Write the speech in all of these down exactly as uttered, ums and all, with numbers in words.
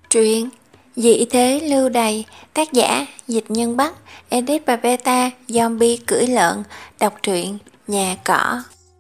Truyện Dị thế lưu đày, tác giả Dịch Nhân Bắc, edit và beta Zombie cưỡi lợn. Đọc truyện Nhà cỏ.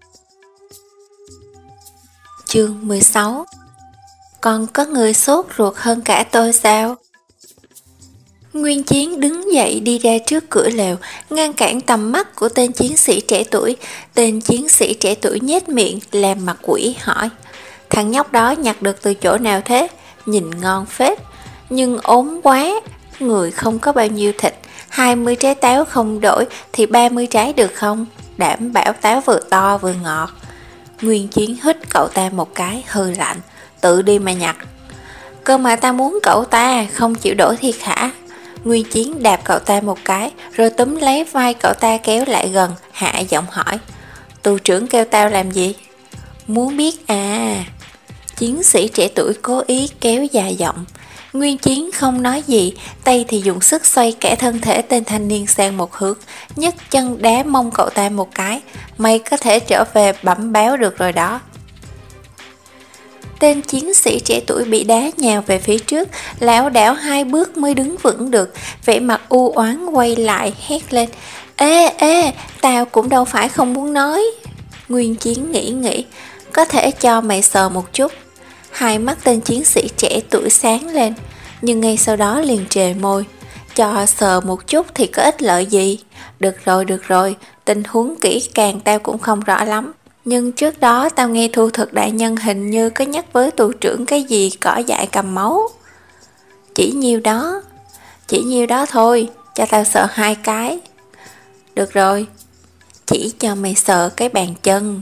Chương mười sáu. Còn có người sốt ruột hơn cả tôi sao? Nguyên Chiến đứng dậy đi ra trước cửa lều, ngăn cản tầm mắt của tên chiến sĩ trẻ tuổi. Tên chiến sĩ trẻ tuổi nhếch miệng làm mặt quỷ hỏi: thằng nhóc đó nhặt được từ chỗ nào thế? Nhìn ngon phết, nhưng ốm quá, người không có bao nhiêu thịt. Hai mươi trái táo không đổi thì ba mươi trái được không? Đảm bảo táo vừa to vừa ngọt. Nguyên Chiến hít cậu ta một cái hư lạnh: tự đi mà nhặt. Cơ mà ta muốn cậu ta, không chịu đổi thì hả? Nguyên Chiến đạp cậu ta một cái, rồi túm lấy vai cậu ta kéo lại gần, hạ giọng hỏi: tù trưởng kêu tao làm gì? Muốn biết à? Chiến sĩ trẻ tuổi cố ý kéo dài giọng. Nguyên Chiến không nói gì, tay thì dùng sức xoay cả thân thể tên thanh niên sang một hướng, nhấc chân đá mông cậu ta một cái: mày có thể trở về bẩm báo được rồi đó. Tên chiến sĩ trẻ tuổi bị đá nhào về phía trước, lảo đảo hai bước mới đứng vững được, vẻ mặt u oán quay lại hét lên: ê ê, tao cũng đâu phải không muốn nói. Nguyên Chiến nghĩ nghĩ: có thể cho mày sờ một chút. Hai mắt tên chiến sĩ trẻ tuổi sáng lên, nhưng ngay sau đó liền trề môi: cho sờ một chút thì có ích lợi gì? Được rồi, được rồi, tình huống kỹ càng tao cũng không rõ lắm, nhưng trước đó tao nghe Thu Thực đại nhân hình như có nhắc với tù trưởng cái gì cỏ dại cầm máu. Chỉ nhiêu đó, chỉ nhiêu đó thôi, cho tao sờ hai cái. Được rồi, chỉ cho mày sờ cái bàn chân.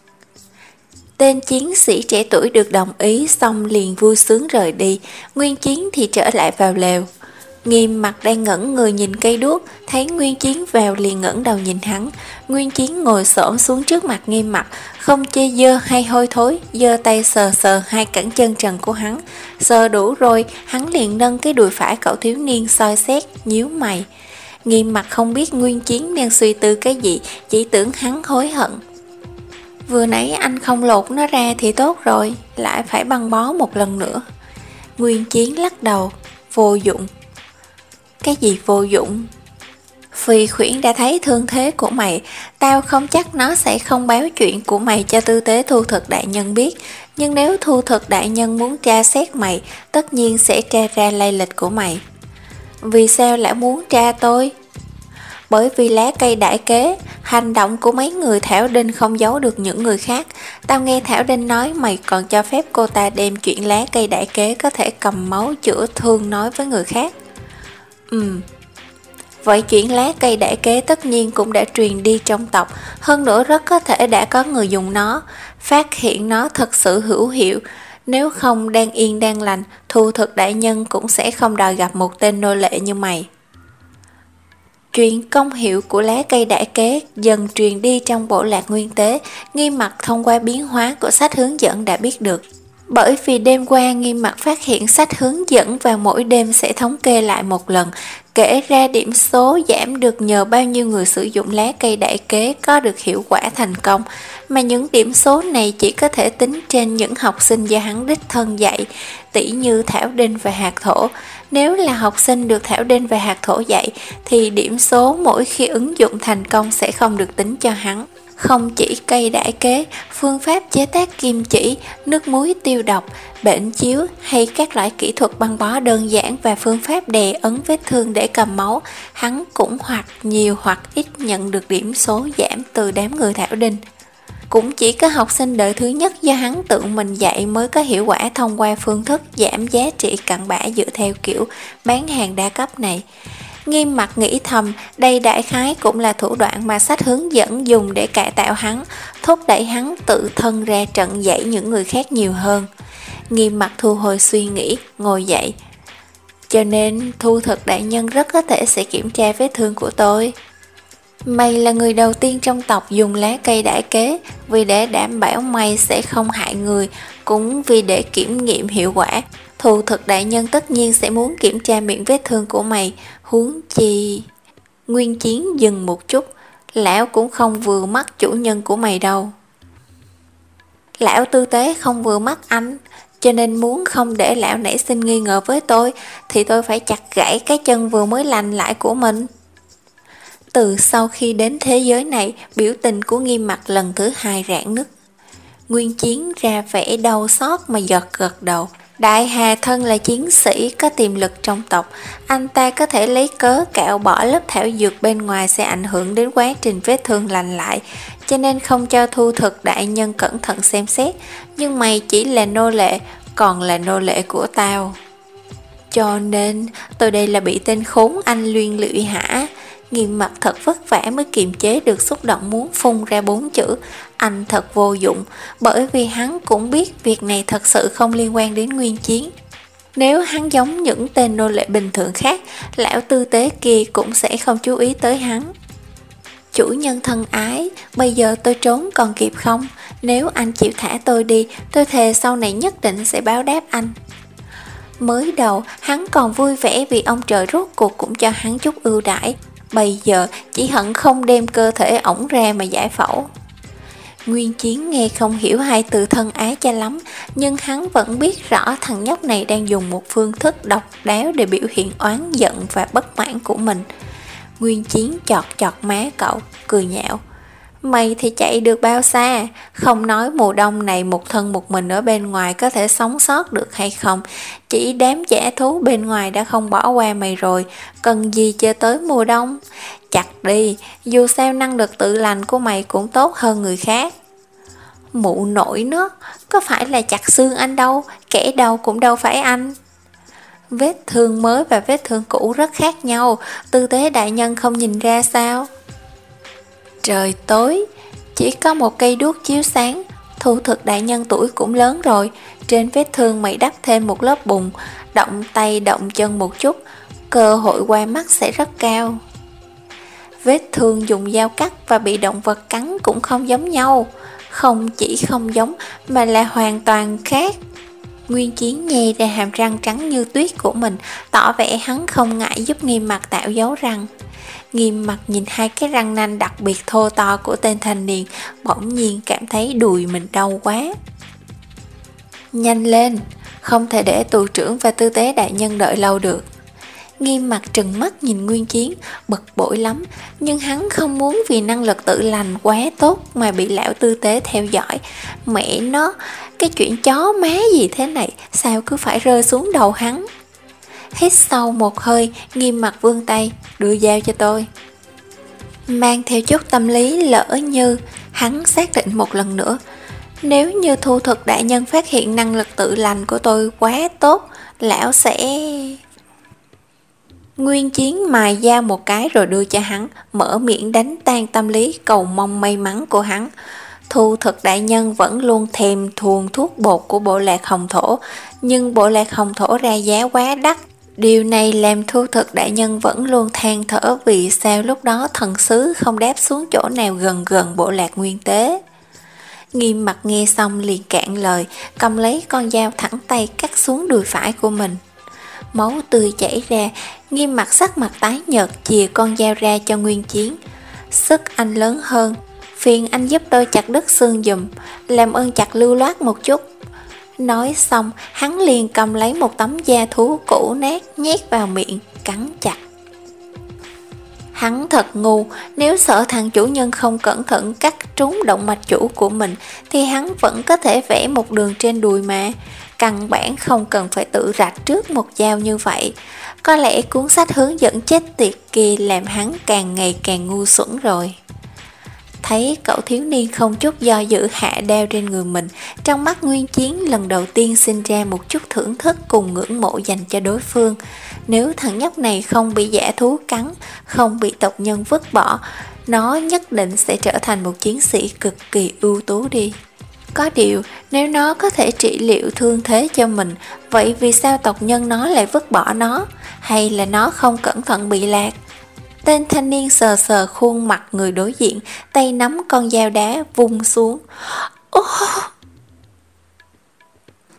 Tên chiến sĩ trẻ tuổi được đồng ý xong liền vui sướng rời đi. Nguyên Chiến thì trở lại vào lều. Nghiêm Mặt đang ngẩn người nhìn cây đuốc, thấy Nguyên Chiến vào liền ngẩng đầu nhìn hắn. Nguyên Chiến ngồi xổm xuống trước mặt Nghiêm Mặt, không chê dơ hay hôi thối, giơ tay sờ sờ hai cẳng chân trần của hắn. Sờ đủ rồi, hắn liền nâng cái đùi phải cậu thiếu niên soi xét, nhíu mày. Nghiêm Mặt không biết Nguyên Chiến đang suy tư cái gì, chỉ tưởng hắn hối hận. Vừa nãy anh không lột nó ra thì tốt rồi, lại phải băng bó một lần nữa. Nguyên Chiến lắc đầu: vô dụng. Cái gì vô dụng? Phi Khuyển đã thấy thương thế của mày, tao không chắc nó sẽ không báo chuyện của mày cho tư tế Thu Thực đại nhân biết. Nhưng nếu Thu Thực đại nhân muốn tra xét mày, tất nhiên sẽ tra ra lai lịch của mày. Vì sao lại muốn tra tôi? Bởi vì lá cây đại kế, hành động của mấy người Thảo Đinh không giấu được những người khác. Tao nghe Thảo Đinh nói mày còn cho phép cô ta đem chuyện lá cây đại kế có thể cầm máu chữa thương nói với người khác. Ừm. Vậy chuyện lá cây đại kế tất nhiên cũng đã truyền đi trong tộc, hơn nữa rất có thể đã có người dùng nó, phát hiện nó thật sự hữu hiệu. Nếu không đang yên đang lành, Thu Thực đại nhân cũng sẽ không đòi gặp một tên nô lệ như mày. Chuyện công hiệu của lá cây đại kế dần truyền đi trong bộ lạc nguyên tế. Nghiêm Mặt thông qua biến hóa của sách hướng dẫn đã biết được. Bởi vì đêm qua Nghiêm Mặt phát hiện sách hướng dẫn vào mỗi đêm sẽ thống kê lại một lần, kể ra điểm số giảm được nhờ bao nhiêu người sử dụng lá cây đại kế có được hiệu quả thành công, mà những điểm số này chỉ có thể tính trên những học sinh do hắn đích thân dạy, tỉ như Thảo Đinh và Hạt Thổ. Nếu là học sinh được Thảo Đinh và Hạt Thổ dạy thì điểm số mỗi khi ứng dụng thành công sẽ không được tính cho hắn. Không chỉ cây đại kế, phương pháp chế tác kim chỉ, nước muối tiêu độc, bệnh chiếu hay các loại kỹ thuật băng bó đơn giản và phương pháp đè ấn vết thương để cầm máu, hắn cũng hoặc nhiều hoặc ít nhận được điểm số giảm từ đám người Thảo Đinh. Cũng chỉ có học sinh đời thứ nhất do hắn tự mình dạy mới có hiệu quả thông qua phương thức giảm giá trị cặn bã dựa theo kiểu bán hàng đa cấp này. Nghiêm Mặt nghĩ thầm, đây đại khái cũng là thủ đoạn mà sách hướng dẫn dùng để cải tạo hắn, thúc đẩy hắn tự thân ra trận dạy những người khác nhiều hơn. Nghiêm Mặt thu hồi suy nghĩ, ngồi dậy. Cho nên Thu Thực đại nhân rất có thể sẽ kiểm tra vết thương của tôi. Mày là người đầu tiên trong tộc dùng lá cây đại kế, vì để đảm bảo mày sẽ không hại người, cũng vì để kiểm nghiệm hiệu quả. Thu Thực đại nhân tất nhiên sẽ muốn kiểm tra miệng vết thương của mày, huống chi... Nguyên Chiến dừng một chút, lão cũng không vừa mắt chủ nhân của mày đâu. Lão tư tế không vừa mắt anh, cho nên muốn không để lão nảy sinh nghi ngờ với tôi thì tôi phải chặt gãy cái chân vừa mới lành lại của mình. Từ sau khi đến thế giới này, biểu tình của Nghiêm Mặc lần thứ hai rạn nứt. Nguyên Chiến ra vẻ đau xót mà giật gật đầu. Đại Hà thân là chiến sĩ có tiềm lực trong tộc, anh ta có thể lấy cớ cạo bỏ lớp thảo dược bên ngoài sẽ ảnh hưởng đến quá trình vết thương lành lại, cho nên không cho Thu Thực đại nhân cẩn thận xem xét, nhưng mày chỉ là nô lệ, còn là nô lệ của tao. Cho nên, tôi đây là bị tên khốn anh luyên lụy hả? Nghiêm Mặt thật vất vả mới kiềm chế được xúc động muốn phun ra bốn chữ anh thật vô dụng, bởi vì hắn cũng biết việc này thật sự không liên quan đến Nguyên Chiến. Nếu hắn giống những tên nô lệ bình thường khác, lão tư tế kia cũng sẽ không chú ý tới hắn. Chủ nhân thân ái, bây giờ tôi trốn còn kịp không? Nếu anh chịu thả tôi đi, tôi thề sau này nhất định sẽ báo đáp anh. Mới đầu, hắn còn vui vẻ vì ông trời rốt cuộc cũng cho hắn chút ưu đãi. Bây giờ chỉ hận không đem cơ thể ổng ra mà giải phẫu. Nguyên Chiến nghe không hiểu hai từ thân ái cho lắm, nhưng hắn vẫn biết rõ thằng nhóc này đang dùng một phương thức độc đáo để biểu hiện oán giận và bất mãn của mình. Nguyên Chiến chọt chọt má cậu, cười nhạo. Mày thì chạy được bao xa, không nói mùa đông này một thân một mình ở bên ngoài có thể sống sót được hay không, chỉ đám dã thú bên ngoài đã không bỏ qua mày rồi, cần gì chơi tới mùa đông. Chặt đi, dù sao năng lực tự lành của mày cũng tốt hơn người khác. Mụ nội nó, có phải là chặt xương anh đâu, kẻ đầu cũng đâu phải anh. Vết thương mới và vết thương cũ rất khác nhau, tư tế đại nhân không nhìn ra sao? Trời tối, chỉ có một cây đuốc chiếu sáng, Thu Thực đại nhân tuổi cũng lớn rồi, trên vết thương mày đắp thêm một lớp bùn, động tay động chân một chút, cơ hội qua mắt sẽ rất cao. Vết thương dùng dao cắt và bị động vật cắn cũng không giống nhau, không chỉ không giống mà là hoàn toàn khác. Nguyên Chiến nhe ra hàm răng trắng như tuyết của mình, tỏ vẻ hắn không ngại giúp Nghiêm Mặt tạo dấu răng. Nghiêm Mặt nhìn hai cái răng nanh đặc biệt thô to của tên thanh niên, bỗng nhiên cảm thấy đùi mình đau quá. Nhanh lên, không thể để tù trưởng và tư tế đại nhân đợi lâu được. Nghiêm Mặt trừng mắt nhìn Nguyên Chiến, bực bội lắm, nhưng hắn không muốn vì năng lực tự lành quá tốt mà bị lão tư tế theo dõi. Mẹ nó, cái chuyện chó má gì thế này, sao cứ phải rơi xuống đầu hắn. Hít sâu một hơi, Nghiêm Mặt vươn tay, đưa dao cho tôi. Mang theo chút tâm lý lỡ như, hắn xác định một lần nữa. Nếu như Thu Thực đại nhân phát hiện năng lực tự lành của tôi quá tốt, lão sẽ... Nguyên Chiến mài dao một cái rồi đưa cho hắn, mở miệng đánh tan tâm lý cầu mong may mắn của hắn. Thu Thực đại nhân vẫn luôn thèm thuồng thuốc bột của bộ lạc Hồng Thổ, nhưng bộ lạc Hồng Thổ ra giá quá đắt. Điều này làm Thu Thực đại nhân vẫn luôn than thở vì sao lúc đó thần sứ không đáp xuống chỗ nào gần gần bộ lạc Nguyên Tế. Nghiêm Mặt nghe xong liền cạn lời, cầm lấy con dao thẳng tay cắt xuống đùi phải của mình. Máu tươi chảy ra, Nghiêm Mặt sắc mặt tái nhợt chìa con dao ra cho Nguyên Chiến. Sức anh lớn hơn, phiền anh giúp tôi chặt đứt xương giùm, làm ơn chặt lưu loát một chút. Nói xong, hắn liền cầm lấy một tấm da thú cũ nát nhét vào miệng, cắn chặt. Hắn thật ngu, nếu sợ thằng chủ nhân không cẩn thận cắt trúng động mạch chủ của mình, thì hắn vẫn có thể vẽ một đường trên đùi mà. Căn bản không cần phải tự rạch trước một dao như vậy. Có lẽ cuốn sách hướng dẫn chết tiệt kia làm hắn càng ngày càng ngu xuẩn rồi. Thấy cậu thiếu niên không chút do dự hạ đao trên người mình, trong mắt Nguyên Chiến lần đầu tiên sinh ra một chút thưởng thức cùng ngưỡng mộ dành cho đối phương. Nếu thằng nhóc này không bị dã thú cắn, không bị tộc nhân vứt bỏ, nó nhất định sẽ trở thành một chiến sĩ cực kỳ ưu tú đi. Có điều, nếu nó có thể trị liệu thương thế cho mình, vậy vì sao tộc nhân nó lại vứt bỏ nó? Hay là nó không cẩn thận bị lạc? Tên thanh niên sờ sờ khuôn mặt người đối diện, tay nắm con dao đá vung xuống. Ô!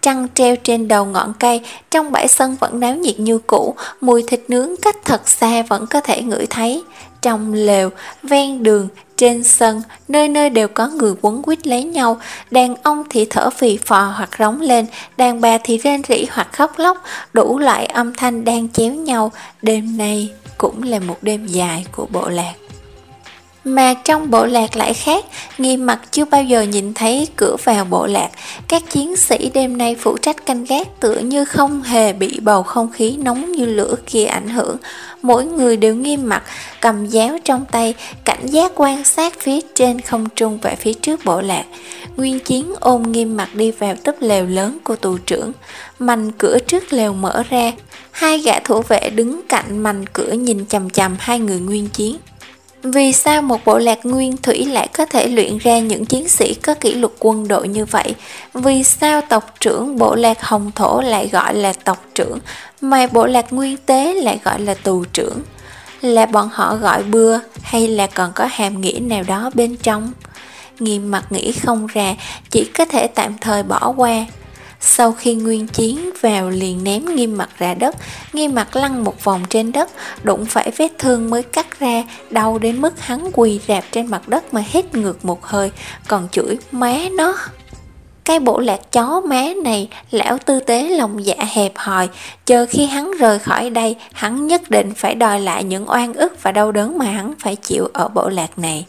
trăng treo trên đầu ngọn cây, trong bãi sân vẫn náo nhiệt như cũ, mùi thịt nướng cách thật xa vẫn có thể ngửi thấy. Trong lều, ven đường, trên sân, nơi nơi đều có người quấn quýt lấy nhau, đàn ông thì thở phì phò hoặc rống lên, đàn bà thì rên rỉ hoặc khóc lóc, đủ loại âm thanh đang chéo nhau. Đêm nay cũng là một đêm dài của bộ lạc. Mà trong bộ lạc lại khác, Nghiêm Mặc chưa bao giờ nhìn thấy cửa vào bộ lạc. Các chiến sĩ đêm nay phụ trách canh gác tựa như không hề bị bầu không khí nóng như lửa kia ảnh hưởng. Mỗi người đều nghiêm mặt, cầm giáo trong tay, cảnh giác quan sát phía trên không trung và phía trước bộ lạc. Nguyên Chiến ôm Nghiêm Mặc đi vào túp lều lớn của tù trưởng. Mành cửa trước lều mở ra, hai gã thủ vệ đứng cạnh mành cửa nhìn chằm chằm hai người Nguyên Chiến. Vì sao một bộ lạc nguyên thủy lại có thể luyện ra những chiến sĩ có kỷ luật quân đội như vậy? Vì sao tộc trưởng bộ lạc Hồng Thổ lại gọi là tộc trưởng, mà bộ lạc nguyên tế lại gọi là tù trưởng? Là bọn họ gọi bừa hay là còn có hàm nghĩa nào đó bên trong? Nghiêm Mặc nghĩ không ra, chỉ có thể tạm thời bỏ qua. Sau khi Nguyên Chiến vào liền ném Nghiêm Mặc ra đất, Nghiêm Mặc lăn một vòng trên đất, đụng phải vết thương mới cắt ra, đau đến mức hắn quỳ rạp trên mặt đất mà hít ngược một hơi, còn chửi má nó. Cái bộ lạc chó má này, lão tư tế lòng dạ hẹp hòi, chờ khi hắn rời khỏi đây, hắn nhất định phải đòi lại những oan ức và đau đớn mà hắn phải chịu ở bộ lạc này.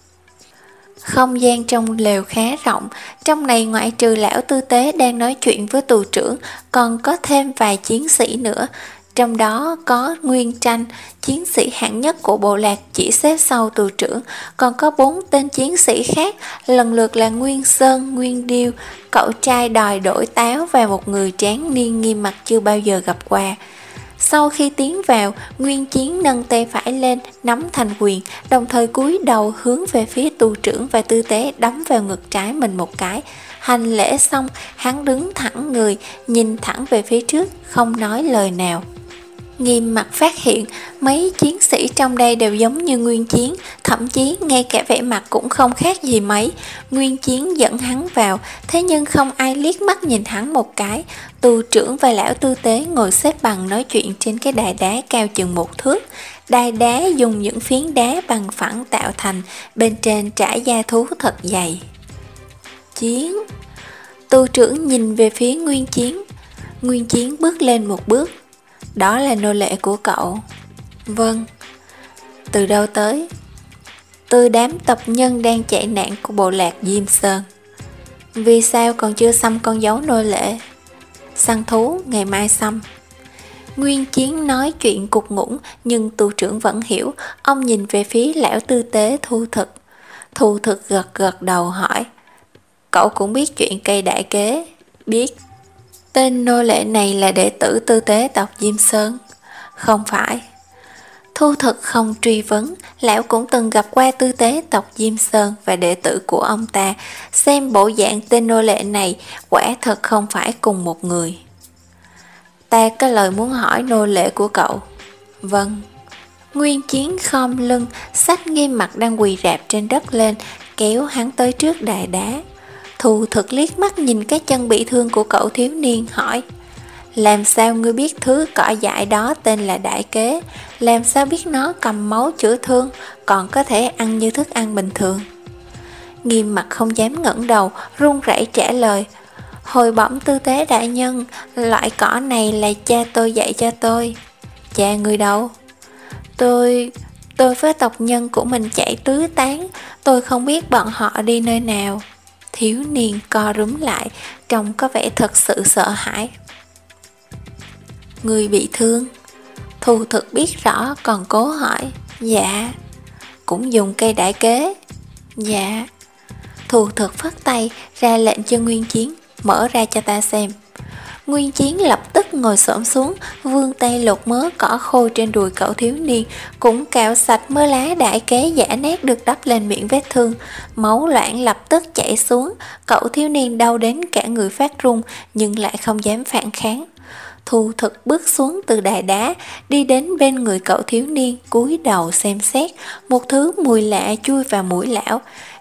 Không gian trong lều khá rộng, trong này ngoại trừ lão tư tế đang nói chuyện với tù trưởng, còn có thêm vài chiến sĩ nữa. Trong đó có Nguyên Tranh, chiến sĩ hạng nhất của bộ lạc chỉ xếp sau tù trưởng, còn có bốn tên chiến sĩ khác, lần lượt là Nguyên Sơn, Nguyên Điêu, cậu trai đòi đổi táo và một người tráng niên Nghiêm Mặc chưa bao giờ gặp qua. Sau khi tiến vào, Nguyên Chiến nâng tay phải lên, nắm thành quyền, đồng thời cúi đầu hướng về phía tù trưởng và tư tế đấm vào ngực trái mình một cái. Hành lễ xong, hắn đứng thẳng người, nhìn thẳng về phía trước, không nói lời nào. Nghiêm Mặc phát hiện mấy chiến sĩ trong đây đều giống như Nguyên Chiến, thậm chí ngay cả vẻ mặt cũng không khác gì mấy. Nguyên Chiến dẫn hắn vào, thế nhưng không ai liếc mắt nhìn hắn một cái. Tù trưởng và lão tư tế ngồi xếp bằng nói chuyện trên cái đài đá cao chừng một thước. Đài đá dùng những phiến đá bằng phẳng tạo thành, bên trên trải da thú thật dày. Chiến. Tù trưởng nhìn về phía Nguyên Chiến. Nguyên Chiến bước lên một bước. Đó là nô lệ của cậu. Vâng. Từ đâu tới? Từ đám tộc nhân đang chạy nạn của bộ lạc Diêm Sơn. Vì sao còn chưa xăm con dấu nô lệ? Săn thú, ngày mai xăm. Nguyên Chiến nói chuyện cục ngủng, nhưng tù trưởng vẫn hiểu. Ông nhìn về phía lão tư tế Thu Thực. Thu Thực gật gật đầu hỏi, cậu cũng biết chuyện cây đại kế? Biết. Tên nô lệ này là đệ tử tư tế tộc Diêm Sơn? Không phải. Thu Thực không truy vấn, lão cũng từng gặp qua tư tế tộc Diêm Sơn và đệ tử của ông ta, xem bộ dạng tên nô lệ này quả thật không phải cùng một người. Ta có lời muốn hỏi nô lệ của cậu. Vâng. Nguyên Chiến khom lưng, xách Nghiêm Mặc đang quỳ rạp trên đất lên, kéo hắn tới trước đài đá. Thu Thực liếc mắt nhìn cái chân bị thương của cậu thiếu niên, hỏi, làm sao ngươi biết thứ cỏ dại đó tên là đại kế? Làm sao biết nó cầm máu chữa thương, còn có thể ăn như thức ăn bình thường? Nghiêm Mặc không dám ngẩng đầu, run rẩy trả lời, hồi bẩm tư tế đại nhân, loại cỏ này là cha tôi dạy cho tôi. Cha người đâu? Tôi... tôi với tộc nhân của mình chạy tứ tán, tôi không biết bọn họ đi nơi nào. Thiếu niên co rúm lại, trông có vẻ thật sự sợ hãi. Người bị thương? Thu Thực biết rõ còn cố hỏi. Dạ. Cũng dùng cây đại kế? Dạ. Thu Thực phất tay ra lệnh cho Nguyên Chiến, mở ra cho ta xem. Nguyên Chiến lập tức ngồi xổm xuống, vươn tay lột mớ cỏ khô trên đùi cậu thiếu niên, cũng cạo sạch mớ lá đại kế giả nát được đắp lên miệng vết thương. Máu loãng lập tức chảy xuống, cậu thiếu niên đau đến cả người phát run, nhưng lại không dám phản kháng. Thu Thực bước xuống từ đài đá, đi đến bên người cậu thiếu niên, cúi đầu xem xét, một thứ mùi lạ chui vào mũi lão.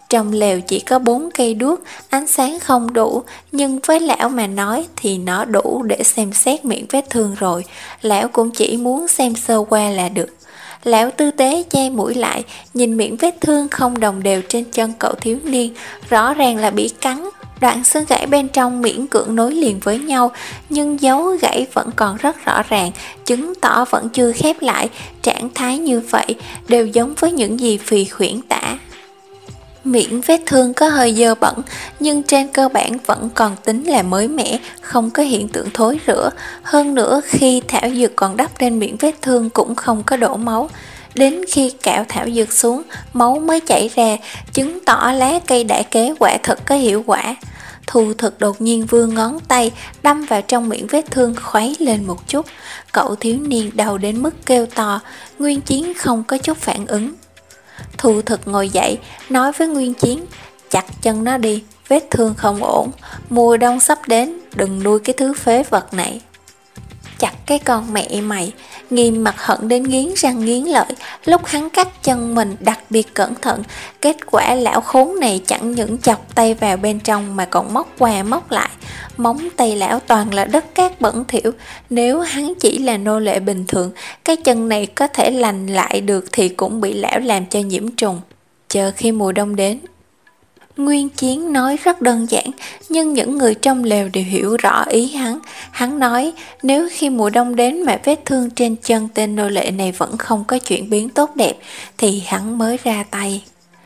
Trong lều chỉ có bốn cây đuốc, ánh sáng không đủ, nhưng với lão mà nói thì nó đủ để xem xét miệng vết thương rồi. Lão cũng chỉ muốn xem sơ qua là được. Lão tư tế che mũi lại, nhìn miệng vết thương không đồng đều trên chân cậu thiếu niên, rõ ràng là bị cắn. Đoạn xương gãy bên trong miễn cưỡng nối liền với nhau, nhưng dấu gãy vẫn còn rất rõ ràng, chứng tỏ vẫn chưa khép lại. Trạng thái như vậy đều giống với những gì Phì khuyển tả. Miệng vết thương có hơi dơ bẩn, nhưng trên cơ bản vẫn còn tính là mới mẻ, không có hiện tượng thối rữa. Hơn nữa khi thảo dược còn đắp lên miệng vết thương cũng không có đổ máu. Đến khi cạo thảo dược xuống, máu mới chảy ra, chứng tỏ lá cây đại kế quả thật có hiệu quả. Thu Thực đột nhiên vươn ngón tay, đâm vào trong miệng vết thương, khuấy lên một chút. Cậu thiếu niên đau đến mức kêu to, Nguyên Chiến không có chút phản ứng. Thu Thực ngồi dậy, nói với Nguyên Chiến, chặt chân nó đi, vết thương không ổn, mùa đông sắp đến, đừng nuôi cái thứ phế vật này. Chặt cái con mẹ mày, Nghiêm mặt hận đến nghiến răng nghiến lợi. Lúc hắn cắt chân mình đặc biệt cẩn thận, kết quả lão khốn này chẳng những chọc tay vào bên trong mà còn móc qua móc lại. Móng tay lão toàn là đất cát bẩn thỉu. Nếu hắn chỉ là nô lệ bình thường, cái chân này có thể lành lại được thì cũng bị lão làm cho nhiễm trùng. Chờ khi mùa đông đến. Nguyên Chiến nói rất đơn giản, nhưng những người trong lều đều hiểu rõ ý hắn. Hắn nói, nếu khi mùa đông đến mà vết thương trên chân tên nô lệ này vẫn không có chuyển biến tốt đẹp, thì hắn mới ra tay.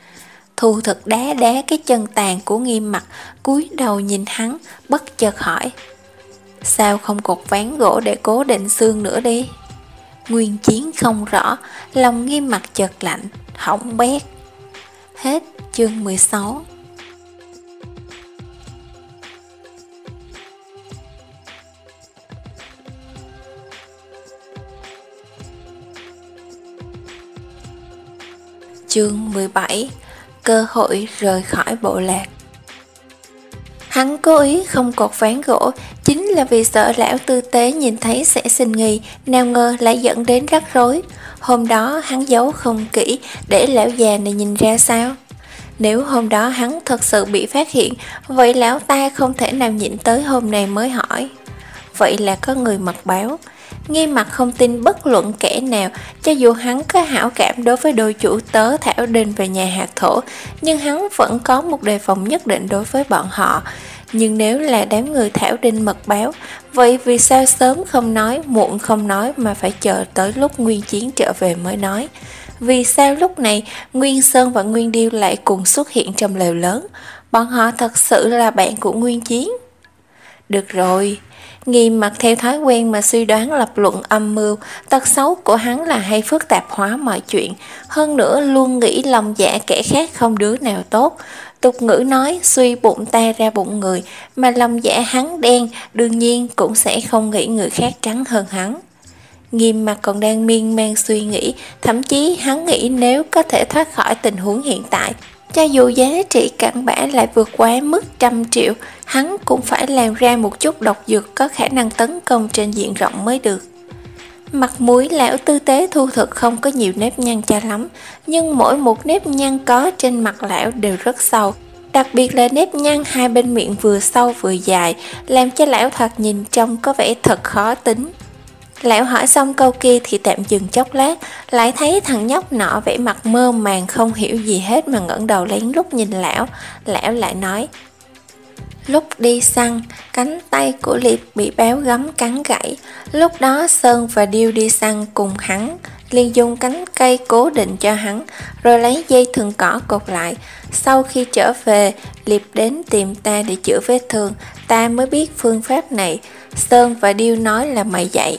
Thu Thực đá đá cái chân tàn của Nghiêm Mặc, cúi đầu nhìn hắn, bất chợt hỏi, sao không cột ván gỗ để cố định xương nữa đi? Nguyên Chiến không rõ, lòng Nghiêm Mặc chợt lạnh, hỏng bét. Hết chương mười sáu. Chương mười bảy. Cơ hội rời khỏi bộ lạc. Hắn cố ý không cột ván gỗ, chính là vì sợ lão tư tế nhìn thấy sẽ sinh nghi, nào ngờ lại dẫn đến rắc rối. Hôm đó hắn giấu không kỹ, để lão già này nhìn ra sao? Nếu hôm đó hắn thật sự bị phát hiện, vậy lão ta không thể nào nhịn tới hôm nay mới hỏi. Vậy là có người mật báo. Nghiêm Mặc không tin bất luận kẻ nào, cho dù hắn có hảo cảm đối với đội chủ tớ Thảo Đinh và nhà hạt thổ, nhưng hắn vẫn có một đề phòng nhất định đối với bọn họ. Nhưng nếu là đám người Thảo Đinh mật báo, vậy vì sao sớm không nói, muộn không nói mà phải chờ tới lúc Nguyên Chiến trở về mới nói? Vì sao lúc này Nguyên Sơn và Nguyên Điêu lại cùng xuất hiện trong lều lớn? Bọn họ thật sự là bạn của Nguyên Chiến? Được rồi, Nghiêm Mặc theo thói quen mà suy đoán lập luận âm mưu. Tật xấu của hắn là hay phức tạp hóa mọi chuyện, hơn nữa luôn nghĩ lòng dạ kẻ khác không đứa nào tốt. Tục ngữ nói suy bụng ta ra bụng người, mà lòng dạ hắn đen, đương nhiên cũng sẽ không nghĩ người khác trắng hơn hắn. Nghiêm Mặc còn đang miên man suy nghĩ, thậm chí hắn nghĩ nếu có thể thoát khỏi tình huống hiện tại, cho dù giá trị cặn bã lại vượt quá mức trăm triệu, hắn cũng phải làm ra một chút độc dược có khả năng tấn công trên diện rộng mới được. Mặt mũi lão tư tế Thu Thực không có nhiều nếp nhăn cho lắm, nhưng mỗi một nếp nhăn có trên mặt lão đều rất sâu. Đặc biệt là nếp nhăn hai bên miệng vừa sâu vừa dài, làm cho lão thoạt nhìn trông có vẻ thật khó tính. Lão hỏi xong câu kia thì tạm dừng chốc lát, lại thấy thằng nhóc nọ vẻ mặt mơ màng không hiểu gì hết mà ngẩng đầu lén lút nhìn lão. Lão lại nói, lúc đi săn, cánh tay của Liệp bị béo gấm cắn gãy. Lúc đó Sơn và Điêu đi săn cùng hắn, liền dùng cánh cây cố định cho hắn, rồi lấy dây thừng cỏ cột lại. Sau khi trở về, Liệp đến tìm ta để chữa vết thương, ta mới biết phương pháp này. Sơn và Điêu nói là mày dạy.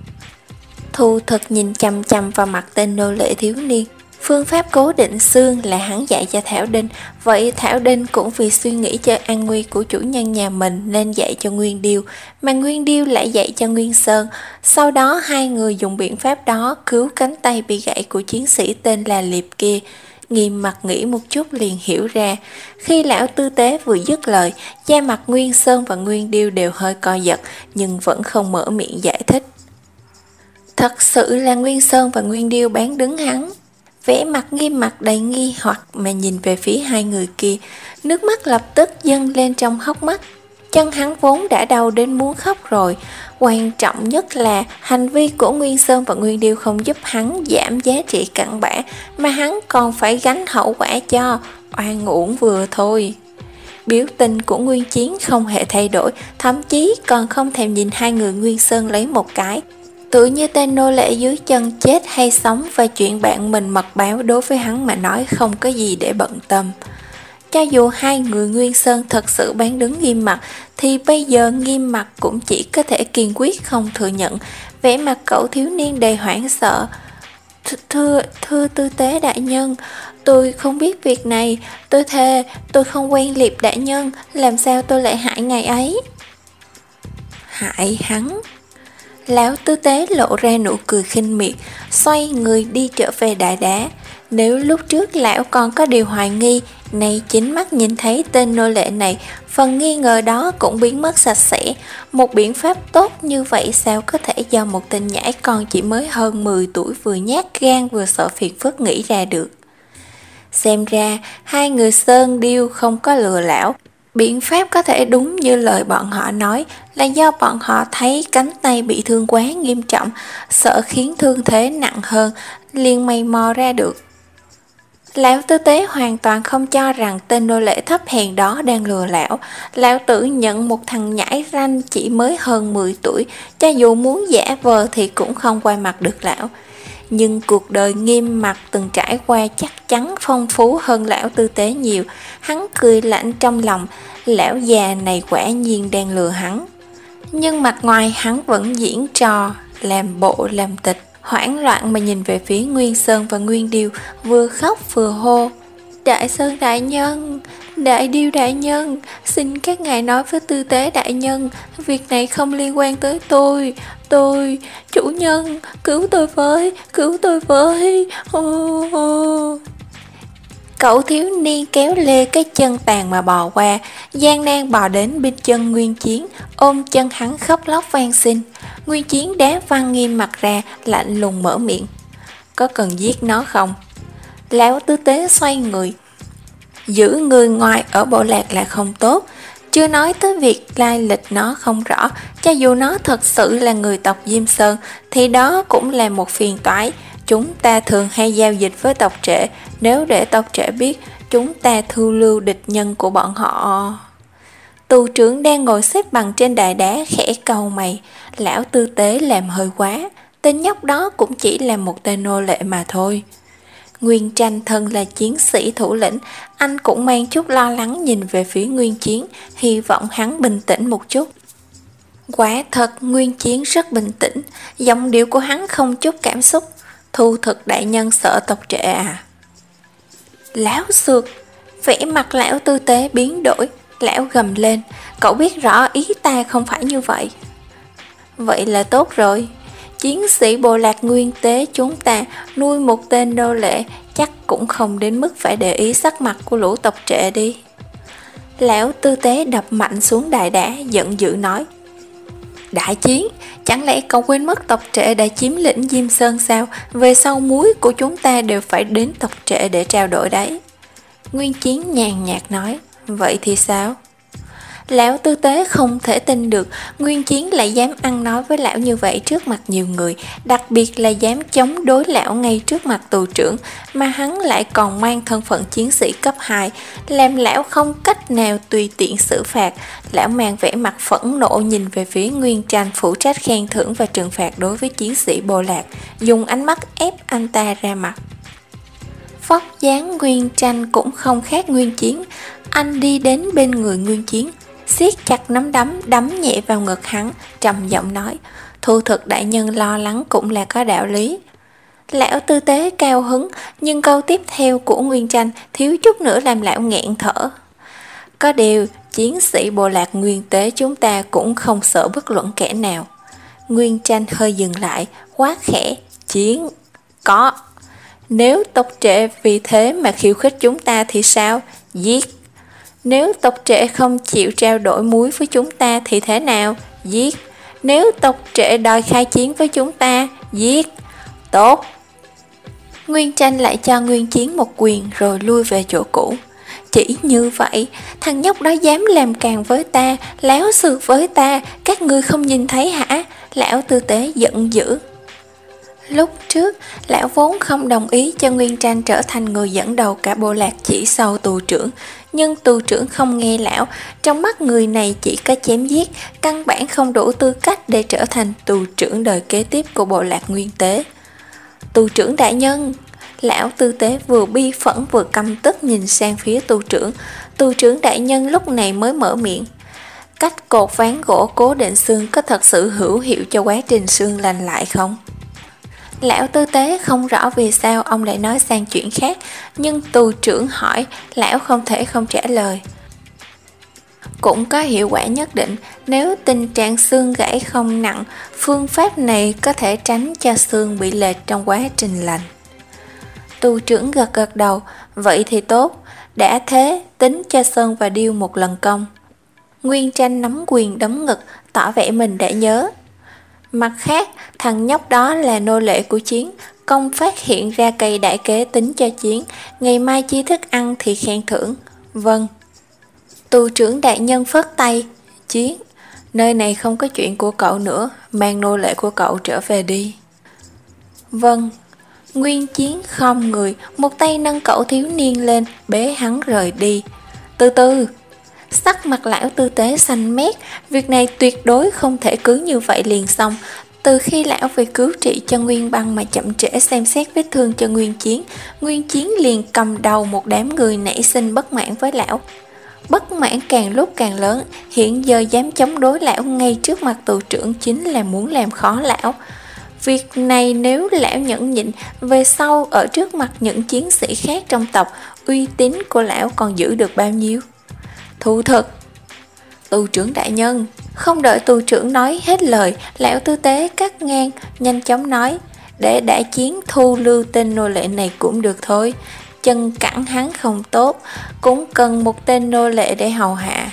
Thu Thực nhìn chằm chằm vào mặt tên nô lệ thiếu niên. Phương pháp cố định xương là hắn dạy cho Thảo Đinh, vậy Thảo Đinh cũng vì suy nghĩ cho an nguy của chủ nhân nhà mình nên dạy cho Nguyên Điêu, mà Nguyên Điêu lại dạy cho Nguyên Sơn. Sau đó hai người dùng biện pháp đó cứu cánh tay bị gãy của chiến sĩ tên là Liệp kia. Nghiêm Mặc nghĩ một chút liền hiểu ra. Khi lão tư tế vừa dứt lời, da mặt Nguyên Sơn và Nguyên Điêu đều hơi co giật, nhưng vẫn không mở miệng giải thích. Thật sự là Nguyên Sơn và Nguyên Điêu bán đứng hắn. vẻ mặt nghiêm mặt đầy nghi hoặc mà nhìn về phía hai người kia. Nước mắt lập tức dâng lên trong hốc mắt. Chân hắn vốn đã đau đến muốn khóc rồi. Quan trọng nhất là hành vi của Nguyên Sơn và Nguyên Điêu không giúp hắn giảm giá trị cặn bã, mà hắn còn phải gánh hậu quả cho. Oan uổng vừa thôi. Biểu tình của Nguyên Chiến không hề thay đổi, thậm chí còn không thèm nhìn hai người Nguyên Sơn lấy một cái. Tự như tên nô lệ dưới chân chết hay sống, và chuyện bạn mình mật báo đối với hắn mà nói không có gì để bận tâm. Cho dù hai người Nguyên Sơn thật sự bán đứng Nghiêm Mặc, thì bây giờ Nghiêm Mặc cũng chỉ có thể kiên quyết không thừa nhận. Vẻ mặt cậu thiếu niên đầy hoảng sợ. Thưa, thưa tư tế đại nhân, tôi không biết việc này, tôi thề, tôi không quen Liệp đại nhân, làm sao tôi lại hại ngài ấy? Hại hắn? Lão tư tế lộ ra nụ cười khinh miệt, xoay người đi trở về đại đá. Nếu lúc trước lão còn có điều hoài nghi, nay chính mắt nhìn thấy tên nô lệ này, phần nghi ngờ đó cũng biến mất sạch sẽ. Một biện pháp tốt như vậy sao có thể do một tên nhãi con chỉ mới hơn mười tuổi vừa nhát gan vừa sợ phiền phức nghĩ ra được. Xem ra hai người Sơn Điêu không có lừa lão. Biện pháp có thể đúng như lời bọn họ nói là do bọn họ thấy cánh tay bị thương quá nghiêm trọng, sợ khiến thương thế nặng hơn, liền mày mò ra được. Lão tư tế hoàn toàn không cho rằng tên nô lệ thấp hèn đó đang lừa lão. Lão tự nhận một thằng nhãi ranh chỉ mới hơn mười tuổi, cho dù muốn giả vờ thì cũng không qua mặt được lão. Nhưng cuộc đời Nghiêm Mặc từng trải qua chắc chắn phong phú hơn lão tư tế nhiều. Hắn cười lạnh trong lòng, lão già này quả nhiên đang lừa hắn. Nhưng mặt ngoài hắn vẫn diễn trò, làm bộ làm tịch, hoảng loạn mà nhìn về phía Nguyên Sơn và Nguyên Điêu, vừa khóc vừa hô. Đại Sơn đại nhân, Đại Điêu đại nhân, xin các ngài nói với tư tế đại nhân, việc này không liên quan tới tôi. Tôi, chủ nhân, cứu tôi với, cứu tôi với. Ô, ô. Cậu thiếu niên kéo lê cái chân tàn mà bò qua, gian nan bò đến bên chân Nguyên Chiến, ôm chân hắn khóc lóc van xin. Nguyên Chiến đá văng Nghiêm Mặc ra, lạnh lùng mở miệng. Có cần giết nó không? Lão tư tế xoay người. Giữ người ngoài ở bộ lạc là không tốt. Chưa nói tới việc lai lịch nó không rõ, cho dù nó thật sự là người tộc Diêm Sơn thì đó cũng là một phiền toái. Chúng ta thường hay giao dịch với tộc Trệ, nếu để tộc Trệ biết, chúng ta thu lưu địch nhân của bọn họ. Tù trưởng đang ngồi xếp bằng trên đài đá khẽ cau mày. Lão tư tế làm hơi quá, tên nhóc đó cũng chỉ là một tên nô lệ mà thôi. Nguyên Tranh thân là chiến sĩ thủ lĩnh, anh cũng mang chút lo lắng nhìn về phía Nguyên Chiến, hy vọng hắn bình tĩnh một chút. Quả thật Nguyên Chiến rất bình tĩnh, giọng điệu của hắn không chút cảm xúc. Thu thực đại nhân sợ tộc Trệ à? Lão xược, vẻ mặt lão tư tế biến đổi, lão gầm lên, cậu biết rõ ý ta không phải như vậy. Vậy là tốt rồi. Chiến sĩ bộ lạc Nguyên Tế chúng ta nuôi một tên nô lệ chắc cũng không đến mức phải để ý sắc mặt của lũ tộc Trệ đi. Lão tư tế đập mạnh xuống đài đá, giận dữ nói. Đại chiến, chẳng lẽ cậu quên mất tộc Trệ đã chiếm lĩnh Diêm Sơn sao? Về sau muối của chúng ta đều phải đến tộc Trệ để trao đổi đấy. Nguyên Chiến nhàn nhạt nói. Vậy thì sao? Lão tư tế không thể tin được Nguyên Chiến lại dám ăn nói với lão như vậy trước mặt nhiều người, đặc biệt là dám chống đối lão ngay trước mặt tù trưởng, mà hắn lại còn mang thân phận chiến sĩ cấp hai, làm lão không cách nào tùy tiện xử phạt. Lão mang vẻ mặt phẫn nộ nhìn về phía Nguyên Tranh phụ trách khen thưởng và trừng phạt đối với chiến sĩ bộ lạc, dùng ánh mắt ép anh ta ra mặt. Vóc dáng Nguyên Tranh cũng không khác Nguyên Chiến, anh đi đến bên người Nguyên Chiến, siết chặt nắm đấm, đấm nhẹ vào ngực hắn, trầm giọng nói. Thu thực đại nhân lo lắng cũng là có đạo lý. Lão tư tế cao hứng, nhưng câu tiếp theo của Nguyên Tranh thiếu chút nữa làm lão nghẹn thở. Có điều, chiến sĩ bộ lạc Nguyên Tế chúng ta cũng không sợ bất luận kẻ nào. Nguyên Tranh hơi dừng lại, quát khẽ. Chiến, có. Nếu tộc Trệ vì thế mà khiêu khích chúng ta thì sao? Giết. Nếu tộc Trệ không chịu trao đổi muối với chúng ta thì thế nào? Giết. Nếu tộc Trệ đòi khai chiến với chúng ta, giết. Tốt. Nguyên Tranh lại cho Nguyên Chiến một quyền rồi lui về chỗ cũ. Chỉ như vậy, thằng nhóc đó dám làm càng với ta, láo xược với ta, các ngươi không nhìn thấy hả? Lão tư tế giận dữ. Lúc trước, lão vốn không đồng ý cho Nguyên Tranh trở thành người dẫn đầu cả bộ lạc chỉ sau tù trưởng, nhưng tù trưởng không nghe lão, trong mắt người này chỉ có chém giết, căn bản không đủ tư cách để trở thành tù trưởng đời kế tiếp của bộ lạc Nguyên Tế. Tù trưởng đại nhân! Lão tư tế vừa bi phẫn vừa căm tức nhìn sang phía tù trưởng. Tù trưởng đại nhân lúc này mới mở miệng. Cách cột ván gỗ cố định xương có thật sự hữu hiệu cho quá trình xương lành lại không? Lão tư tế không rõ vì sao ông lại nói sang chuyện khác, nhưng tù trưởng hỏi, lão không thể không trả lời. Cũng có hiệu quả nhất định, nếu tình trạng xương gãy không nặng, phương pháp này có thể tránh cho xương bị lệch trong quá trình lành. Tù trưởng gật gật đầu, vậy thì tốt, đã thế tính cho Sơn và Điêu một lần công. Nguyên Tranh nắm quyền đấm ngực, tỏ vẻ mình đã nhớ. Mặt khác, thằng nhóc đó là nô lệ của Chiến, công phát hiện ra cây đại kế tính cho Chiến, ngày mai chi thức ăn thì khen thưởng. Vâng. Tù trưởng đại nhân phất tay. Chiến, nơi này không có chuyện của cậu nữa, mang nô lệ của cậu trở về đi. Vâng. Nguyên Chiến khom người, một tay nâng cậu thiếu niên lên, bế hắn rời đi. Từ từ. Sắc mặt lão tư tế xanh mét, việc này tuyệt đối không thể cứ như vậy liền xong. Từ khi lão vì cứu trị cho Nguyên Băng mà chậm trễ xem xét vết thương cho Nguyên Chiến, Nguyên Chiến liền cầm đầu một đám người nảy sinh bất mãn với lão. Bất mãn càng lúc càng lớn, hiện giờ dám chống đối lão ngay trước mặt tù trưởng chính là muốn làm khó lão. Việc này nếu lão nhẫn nhịn, về sau ở trước mặt những chiến sĩ khác trong tộc, uy tín của lão còn giữ được bao nhiêu? Thú thực. Tù trưởng đại nhân. Không đợi tù trưởng nói hết lời, lão tư tế cắt ngang, nhanh chóng nói, để đã Chiến thu lưu tên nô lệ này cũng được thôi, chân cẳng hắn không tốt, cũng cần một tên nô lệ để hầu hạ.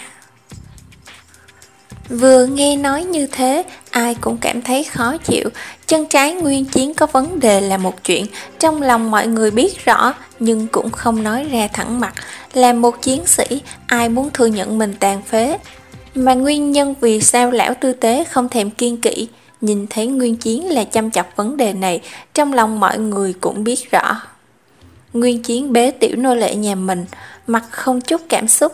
Vừa nghe nói như thế, ai cũng cảm thấy khó chịu. Chân trái Nguyên Chiến có vấn đề là một chuyện, trong lòng mọi người biết rõ, nhưng cũng không nói ra thẳng mặt. Là một chiến sĩ, ai muốn thừa nhận mình tàn phế. Mà nguyên nhân vì sao lão tư tế không thèm kiên kỵ, nhìn thấy Nguyên Chiến là chăm chọc vấn đề này, trong lòng mọi người cũng biết rõ. Nguyên Chiến bế tiểu nô lệ nhà mình, mặt không chút cảm xúc.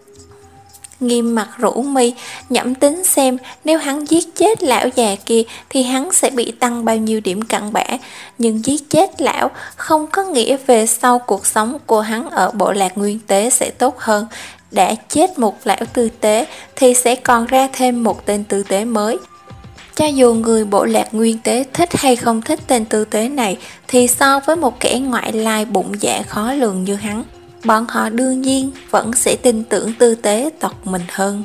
Nghiêm mặt rũ mi, nhẩm tính xem nếu hắn giết chết lão già kia thì hắn sẽ bị tăng bao nhiêu điểm cặn bã. Nhưng giết chết lão không có nghĩa về sau cuộc sống của hắn ở bộ lạc Nguyên Tế sẽ tốt hơn. Đã chết một lão tư tế thì sẽ còn ra thêm một tên tư tế mới. Cho dù người bộ lạc Nguyên Tế thích hay không thích tên tư tế này thì so với một kẻ ngoại lai bụng dạ khó lường như hắn, bọn họ đương nhiên vẫn sẽ tin tưởng tư tế tộc mình hơn.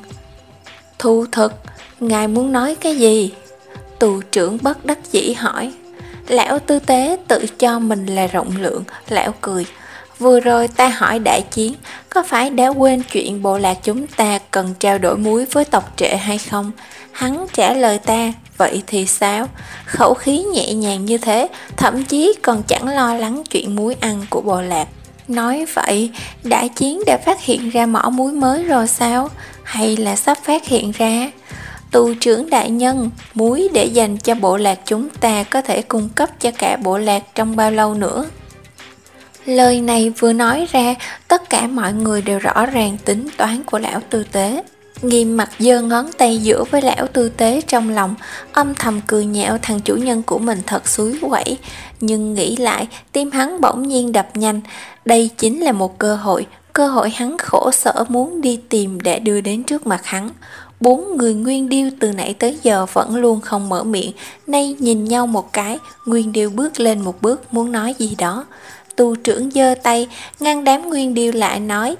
Thu thực, ngài muốn nói cái gì? Tù trưởng bất đắc dĩ hỏi. Lão tư tế tự cho mình là rộng lượng, lão cười. Vừa rồi ta hỏi đại chiến, có phải đã quên chuyện bộ lạc chúng ta cần trao đổi muối với tộc Trệ hay không? Hắn trả lời ta, vậy thì sao? Khẩu khí nhẹ nhàng như thế, thậm chí còn chẳng lo lắng chuyện muối ăn của bộ lạc. Nói vậy, đại chiến đã phát hiện ra mỏ muối mới rồi sao? Hay là sắp phát hiện ra? Tù trưởng đại nhân, muối để dành cho bộ lạc chúng ta có thể cung cấp cho cả bộ lạc trong bao lâu nữa? Lời này vừa nói ra, tất cả mọi người đều rõ ràng tính toán của lão tư tế. Nghiêm mặt giơ ngón tay giữa với lão tư tế trong lòng, âm thầm cười nhạo thằng chủ nhân của mình thật xúi quẩy. Nhưng nghĩ lại, tim hắn bỗng nhiên đập nhanh. Đây chính là một cơ hội, cơ hội hắn khổ sở muốn đi tìm để đưa đến trước mặt hắn. Bốn người Nguyên Điêu từ nãy tới giờ vẫn luôn không mở miệng, nay nhìn nhau một cái, Nguyên Điêu bước lên một bước muốn nói gì đó. Tù trưởng giơ tay, ngăn đám Nguyên Điêu lại nói,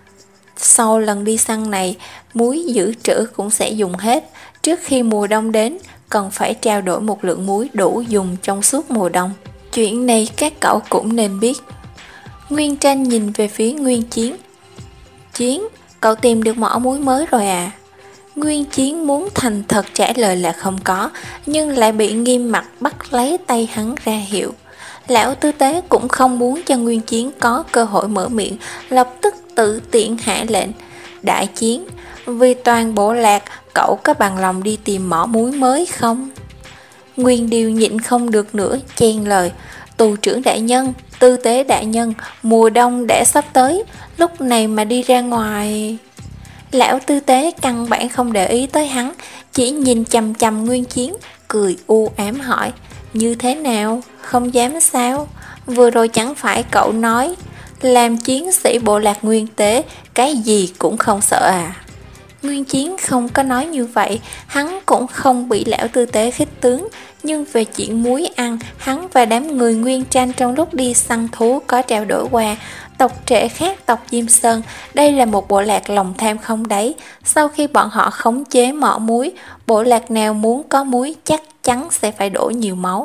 sau lần đi săn này, muối dự trữ cũng sẽ dùng hết. Trước khi mùa đông đến, cần phải trao đổi một lượng muối đủ dùng trong suốt mùa đông. Chuyện này các cậu cũng nên biết. Nguyên Tranh nhìn về phía Nguyên Chiến. Chiến, cậu tìm được mỏ muối mới rồi à? Nguyên Chiến muốn thành thật trả lời là không có, nhưng lại bị Nghiêm mặt bắt lấy tay hắn ra hiệu. Lão Tư Tế cũng không muốn cho Nguyên Chiến có cơ hội mở miệng, lập tức tự tiện hạ lệnh: Đại Chiến, vì toàn bộ lạc, cậu có bằng lòng đi tìm mỏ muối mới không? Nguyên Điêu nhịn không được nữa, chen lời: Tù trưởng đại nhân, Tư Tế đại nhân, mùa đông đã sắp tới, lúc này mà đi ra ngoài... Lão Tư Tế căn bản không để ý tới hắn, chỉ nhìn chằm chằm Nguyên Chiến, cười u ám hỏi: Như thế nào, không dám sao? Vừa rồi chẳng phải cậu nói làm chiến sĩ bộ lạc Nguyên Tế, cái gì cũng không sợ à? Nguyên Chiến không có nói như vậy, hắn cũng không bị lão Tư Tế khích tướng, nhưng về chuyện muối ăn, hắn và đám người Nguyên Tranh trong lúc đi săn thú có trao đổi qua. Tộc Trệ khác tộc Diêm Sơn, đây là một bộ lạc lòng tham không đáy. Sau khi bọn họ khống chế mỏ muối, bộ lạc nào muốn có muối chắc chắn sẽ phải đổ nhiều máu.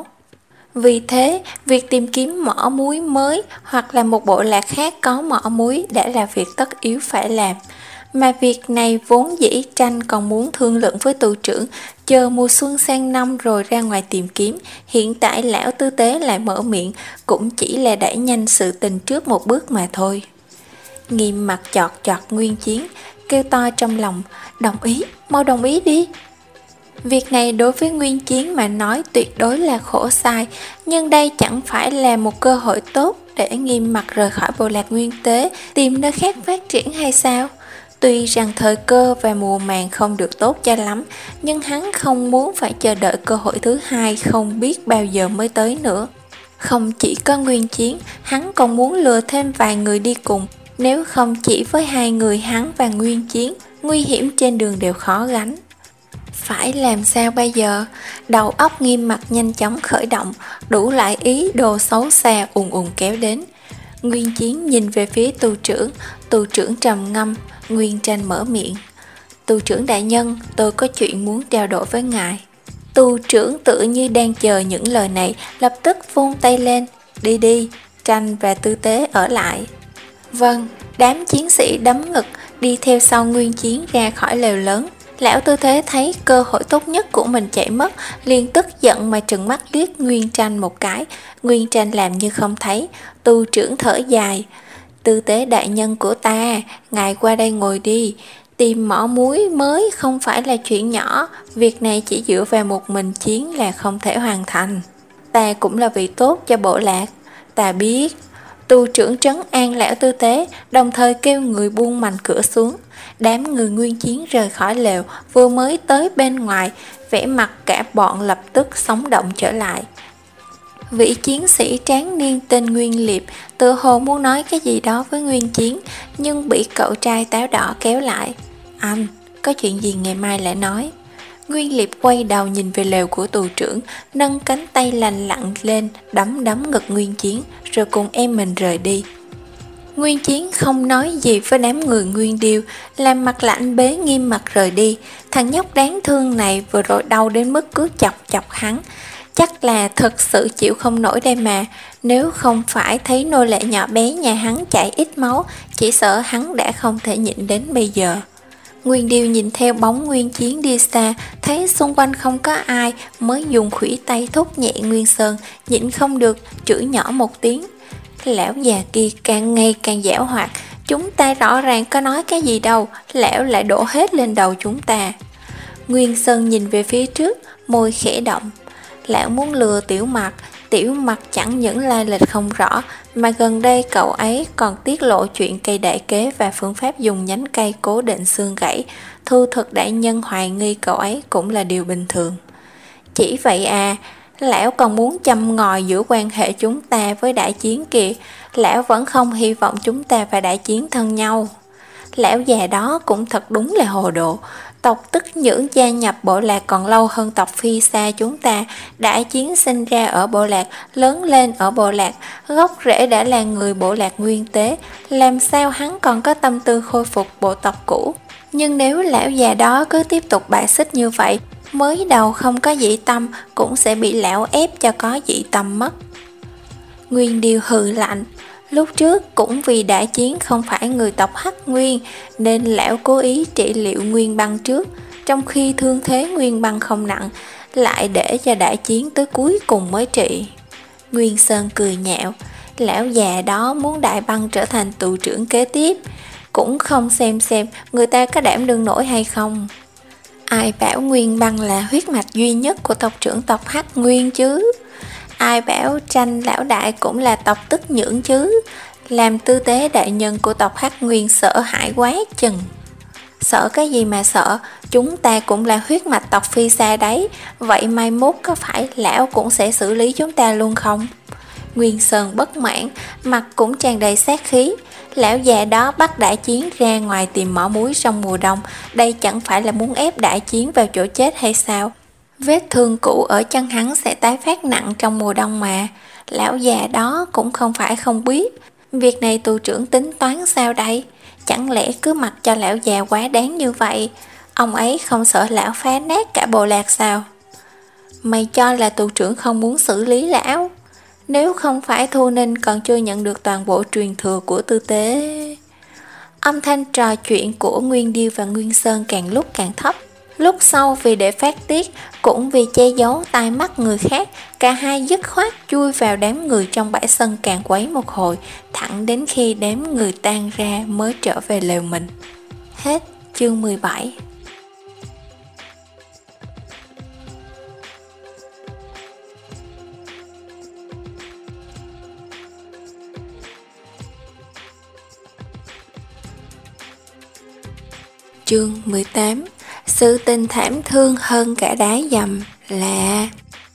Vì thế, việc tìm kiếm mỏ muối mới hoặc là một bộ lạc khác có mỏ muối đã là việc tất yếu phải làm. Mà việc này vốn dĩ Tranh còn muốn thương lượng với tù trưởng, chờ mùa xuân sang năm rồi ra ngoài tìm kiếm. Hiện tại lão Tư Tế lại mở miệng, cũng chỉ là đẩy nhanh sự tình trước một bước mà thôi. Nghiêm mặt chọt chọt Nguyên Chiến, kêu to trong lòng: Đồng ý, mau đồng ý đi. Việc này đối với Nguyên Chiến mà nói tuyệt đối là khổ sai, nhưng đây chẳng phải là một cơ hội tốt để Nghiêm mặt rời khỏi bộ lạc Nguyên Tế, tìm nơi khác phát triển hay sao? Tuy rằng thời cơ và mùa màng không được tốt cho lắm, nhưng hắn không muốn phải chờ đợi cơ hội thứ hai không biết bao giờ mới tới nữa. Không chỉ có Nguyên Chiến, hắn còn muốn lừa thêm vài người đi cùng, nếu không chỉ với hai người hắn và Nguyên Chiến, nguy hiểm trên đường đều khó gánh. Phải làm sao bây giờ? Đầu óc Nghiêm mặt nhanh chóng khởi động, đủ lại ý đồ xấu xa ùn ùn kéo đến. Nguyên Chiến nhìn về phía tù trưởng, tù trưởng trầm ngâm. Nguyên Tranh mở miệng: Tù trưởng đại nhân, tôi có chuyện muốn trao đổi với ngài. Tù trưởng tự như đang chờ những lời này, lập tức vung tay lên: Đi đi, Tranh và Tư Tế ở lại. Vâng. Đám chiến sĩ đấm ngực đi theo sau Nguyên Chiến ra khỏi lều lớn. Lão Tư Thế thấy cơ hội tốt nhất của mình chạy mất, liền tức giận mà trừng mắt liếc Nguyên Tranh một cái. Nguyên Tranh làm như không thấy. Tù trưởng thở dài: Tư Tế đại nhân của ta, ngài qua đây ngồi đi. Tìm mỏ muối mới không phải là chuyện nhỏ, việc này chỉ dựa vào một mình Chiến là không thể hoàn thành. Ta cũng là vì tốt cho bộ lạc. Ta biết. Tù trưởng trấn an lão Tư Tế, đồng thời kêu người buông mành cửa xuống. Đám người Nguyên Chiến rời khỏi lều, vừa mới tới bên ngoài, vẻ mặt cả bọn lập tức sống động trở lại. Vị chiến sĩ tráng niên tên Nguyên Liệp tự hồ muốn nói cái gì đó với Nguyên Chiến, nhưng bị cậu trai táo đỏ kéo lại. Anh, có chuyện gì ngày mai lại nói. Nguyên Liệp quay đầu nhìn về lều của tù trưởng, nâng cánh tay lành lặn lên, đấm đấm ngực Nguyên Chiến, rồi cùng em mình rời đi. Nguyên Chiến không nói gì với đám người Nguyên Điêu, làm mặt lạnh bế Nghiêm mặt rời đi. Thằng nhóc đáng thương này vừa rồi đau đến mức cứ chọc chọc hắn, chắc là thật sự chịu không nổi đây mà. Nếu không phải thấy nô lệ nhỏ bé nhà hắn chảy ít máu, chỉ sợ hắn đã không thể nhịn đến bây giờ. Nguyên Điêu nhìn theo bóng Nguyên Chiến đi xa, thấy xung quanh không có ai, mới dùng khuỷu tay thúc nhẹ Nguyên Sơn, nhịn không được chửi nhỏ một tiếng. Lão già kia càng ngày càng giảo hoạt, chúng ta rõ ràng có nói cái gì đâu, lão lại đổ hết lên đầu chúng ta. Nguyên Sơn nhìn về phía trước, môi khẽ động. Lão muốn lừa Tiểu Mặc. Tiểu Mặc chẳng những lai lịch không rõ, mà gần đây cậu ấy còn tiết lộ chuyện cây đại kế và phương pháp dùng nhánh cây cố định xương gãy. Thu thực đại nhân hoài nghi cậu ấy cũng là điều bình thường. Chỉ vậy à, lão còn muốn châm ngòi giữa quan hệ chúng ta với Đại Chiến kìa. Lão vẫn không hy vọng chúng ta và Đại Chiến thân nhau. Lão già đó cũng thật đúng là hồ đồ. Tộc Tức Nhưỡng gia nhập bộ lạc còn lâu hơn tộc Phi Sa chúng ta. Đại Chiến sinh ra ở bộ lạc, lớn lên ở bộ lạc, gốc rễ đã là người bộ lạc Nguyên Tế. Làm sao hắn còn có tâm tư khôi phục bộ tộc cũ? Nhưng nếu lão già đó cứ tiếp tục bài xích như vậy, mới đầu không có dị tâm cũng sẽ bị lão ép cho có dị tâm mất. Nguyên Điêu hừ lạnh. Lúc trước cũng vì Đại Chiến không phải người tộc Hắc Nguyên, nên lão cố ý trị liệu Nguyên Băng trước, trong khi thương thế Nguyên Băng không nặng, lại để cho Đại Chiến tới cuối cùng mới trị. Nguyên Sơn cười nhạo, lão già đó muốn Đại Băng trở thành tù trưởng kế tiếp, cũng không xem xem người ta có đảm đương nổi hay không. Ai bảo Nguyên Băng là huyết mạch duy nhất của tộc trưởng tộc Hắc Nguyên chứ? Ai bảo Tranh lão đại cũng là tộc Tức Nhưỡng chứ? Làm tư tế đại nhân của tộc Hắc Nguyên sợ hãi quá chừng. Sợ cái gì mà sợ, chúng ta cũng là huyết mạch tộc Phi Sa đấy, vậy mai mốt có phải lão cũng sẽ xử lý chúng ta luôn không? Nguyên Sơn bất mãn, mặt cũng tràn đầy sát khí. Lão già đó bắt đại chiến ra ngoài tìm mỏ muối trong mùa đông, đây chẳng phải là muốn ép đại chiến vào chỗ chết hay sao? Vết thương cũ ở chân hắn sẽ tái phát nặng trong mùa đông mà. Lão già đó cũng không phải không biết. Việc này tù trưởng tính toán sao đây? Chẳng lẽ cứ mặc cho lão già quá đáng như vậy? Ông ấy không sợ lão phá nát cả bộ lạc sao? Mày cho là tù trưởng không muốn xử lý lão? Nếu không phải Thu Ninh còn chưa nhận được toàn bộ truyền thừa của tư tế. Âm thanh trò chuyện của Nguyên Điêu và Nguyên Sơn càng lúc càng thấp. Lúc sau vì để phát tiết, cũng vì che giấu tai mắt người khác, cả hai dứt khoát chui vào đám người trong bãi sân càng quấy một hồi, thẳng đến khi đám người tan ra mới trở về lều mình. Hết chương mười bảy. Chương mười tám. Sự tình thảm thương hơn cả đá dầm là...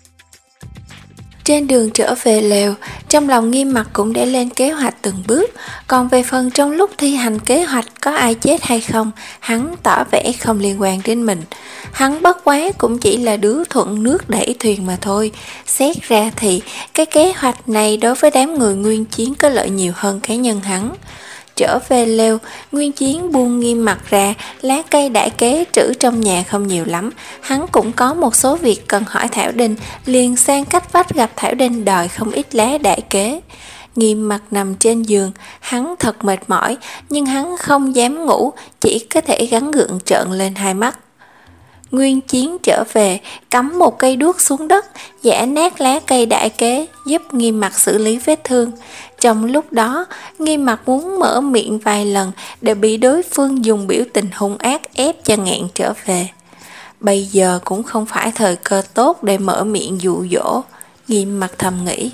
Trên đường trở về lều, trong lòng Nghiêm Mặc cũng để lên kế hoạch từng bước. Còn về phần trong lúc thi hành kế hoạch có ai chết hay không, hắn tỏ vẻ không liên quan đến mình. Hắn bất quá cũng chỉ là đứa thuận nước đẩy thuyền mà thôi. Xét ra thì cái kế hoạch này đối với đám người Nguyên Chiến có lợi nhiều hơn cá nhân hắn. Trở về lều, Nguyên Chiến buông Nghiêm Mặc ra, lá cây đại kế trữ trong nhà không nhiều lắm. Hắn cũng có một số việc cần hỏi Thảo Đinh, liền sang cách vách gặp Thảo Đinh đòi không ít lá đại kế. Nghiêm Mặc nằm trên giường, hắn thật mệt mỏi, nhưng hắn không dám ngủ, chỉ có thể gắng gượng trợn lên hai mắt. Nguyên Chiến trở về, cắm một cây đuốc xuống đất, giã nát lá cây đại kế, giúp Nghiêm Mặc xử lý vết thương. Trong lúc đó, Nghiêm Mặc muốn mở miệng vài lần, đều bị đối phương dùng biểu tình hung ác ép cho nghẹn trở về. Bây giờ cũng không phải thời cơ tốt để mở miệng dụ dỗ, Nghiêm Mặc thầm nghĩ.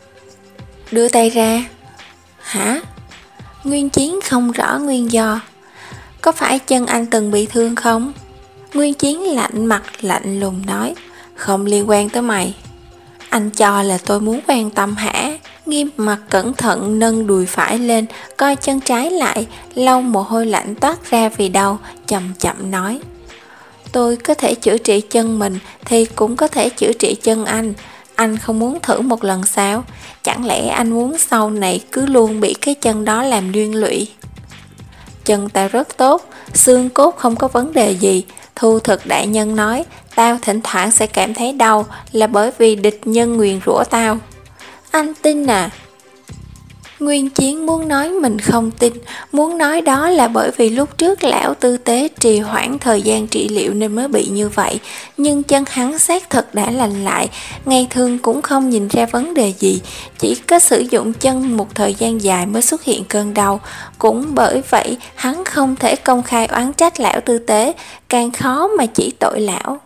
Đưa tay ra. Hả? Nguyên Chiến không rõ nguyên do. Có phải chân anh từng bị thương không? Nguyên Chiến lạnh mặt lạnh lùng nói. Không liên quan tới mày. Anh cho là tôi muốn quan tâm hả? Nghiêm Mặc cẩn thận nâng đùi phải lên, coi chân trái lại, lau mồ hôi lạnh toát ra vì đau, chậm chậm nói. Tôi có thể chữa trị chân mình thì cũng có thể chữa trị chân anh. Anh không muốn thử một lần sao? Chẳng lẽ anh muốn sau này cứ luôn bị cái chân đó làm liên lụy? Chân tao rất tốt, xương cốt không có vấn đề gì. Thu Thực đại nhân nói, tao thỉnh thoảng sẽ cảm thấy đau là bởi vì địch nhân nguyền rủa tao. Anh tin à? Nguyên Chiến muốn nói mình không tin, muốn nói đó là bởi vì lúc trước lão tư tế trì hoãn thời gian trị liệu nên mới bị như vậy, nhưng chân hắn xác thực đã lành lại, ngày thường cũng không nhìn ra vấn đề gì, chỉ có sử dụng chân một thời gian dài mới xuất hiện cơn đau, cũng bởi vậy hắn không thể công khai oán trách lão tư tế, càng khó mà chỉ tội lão.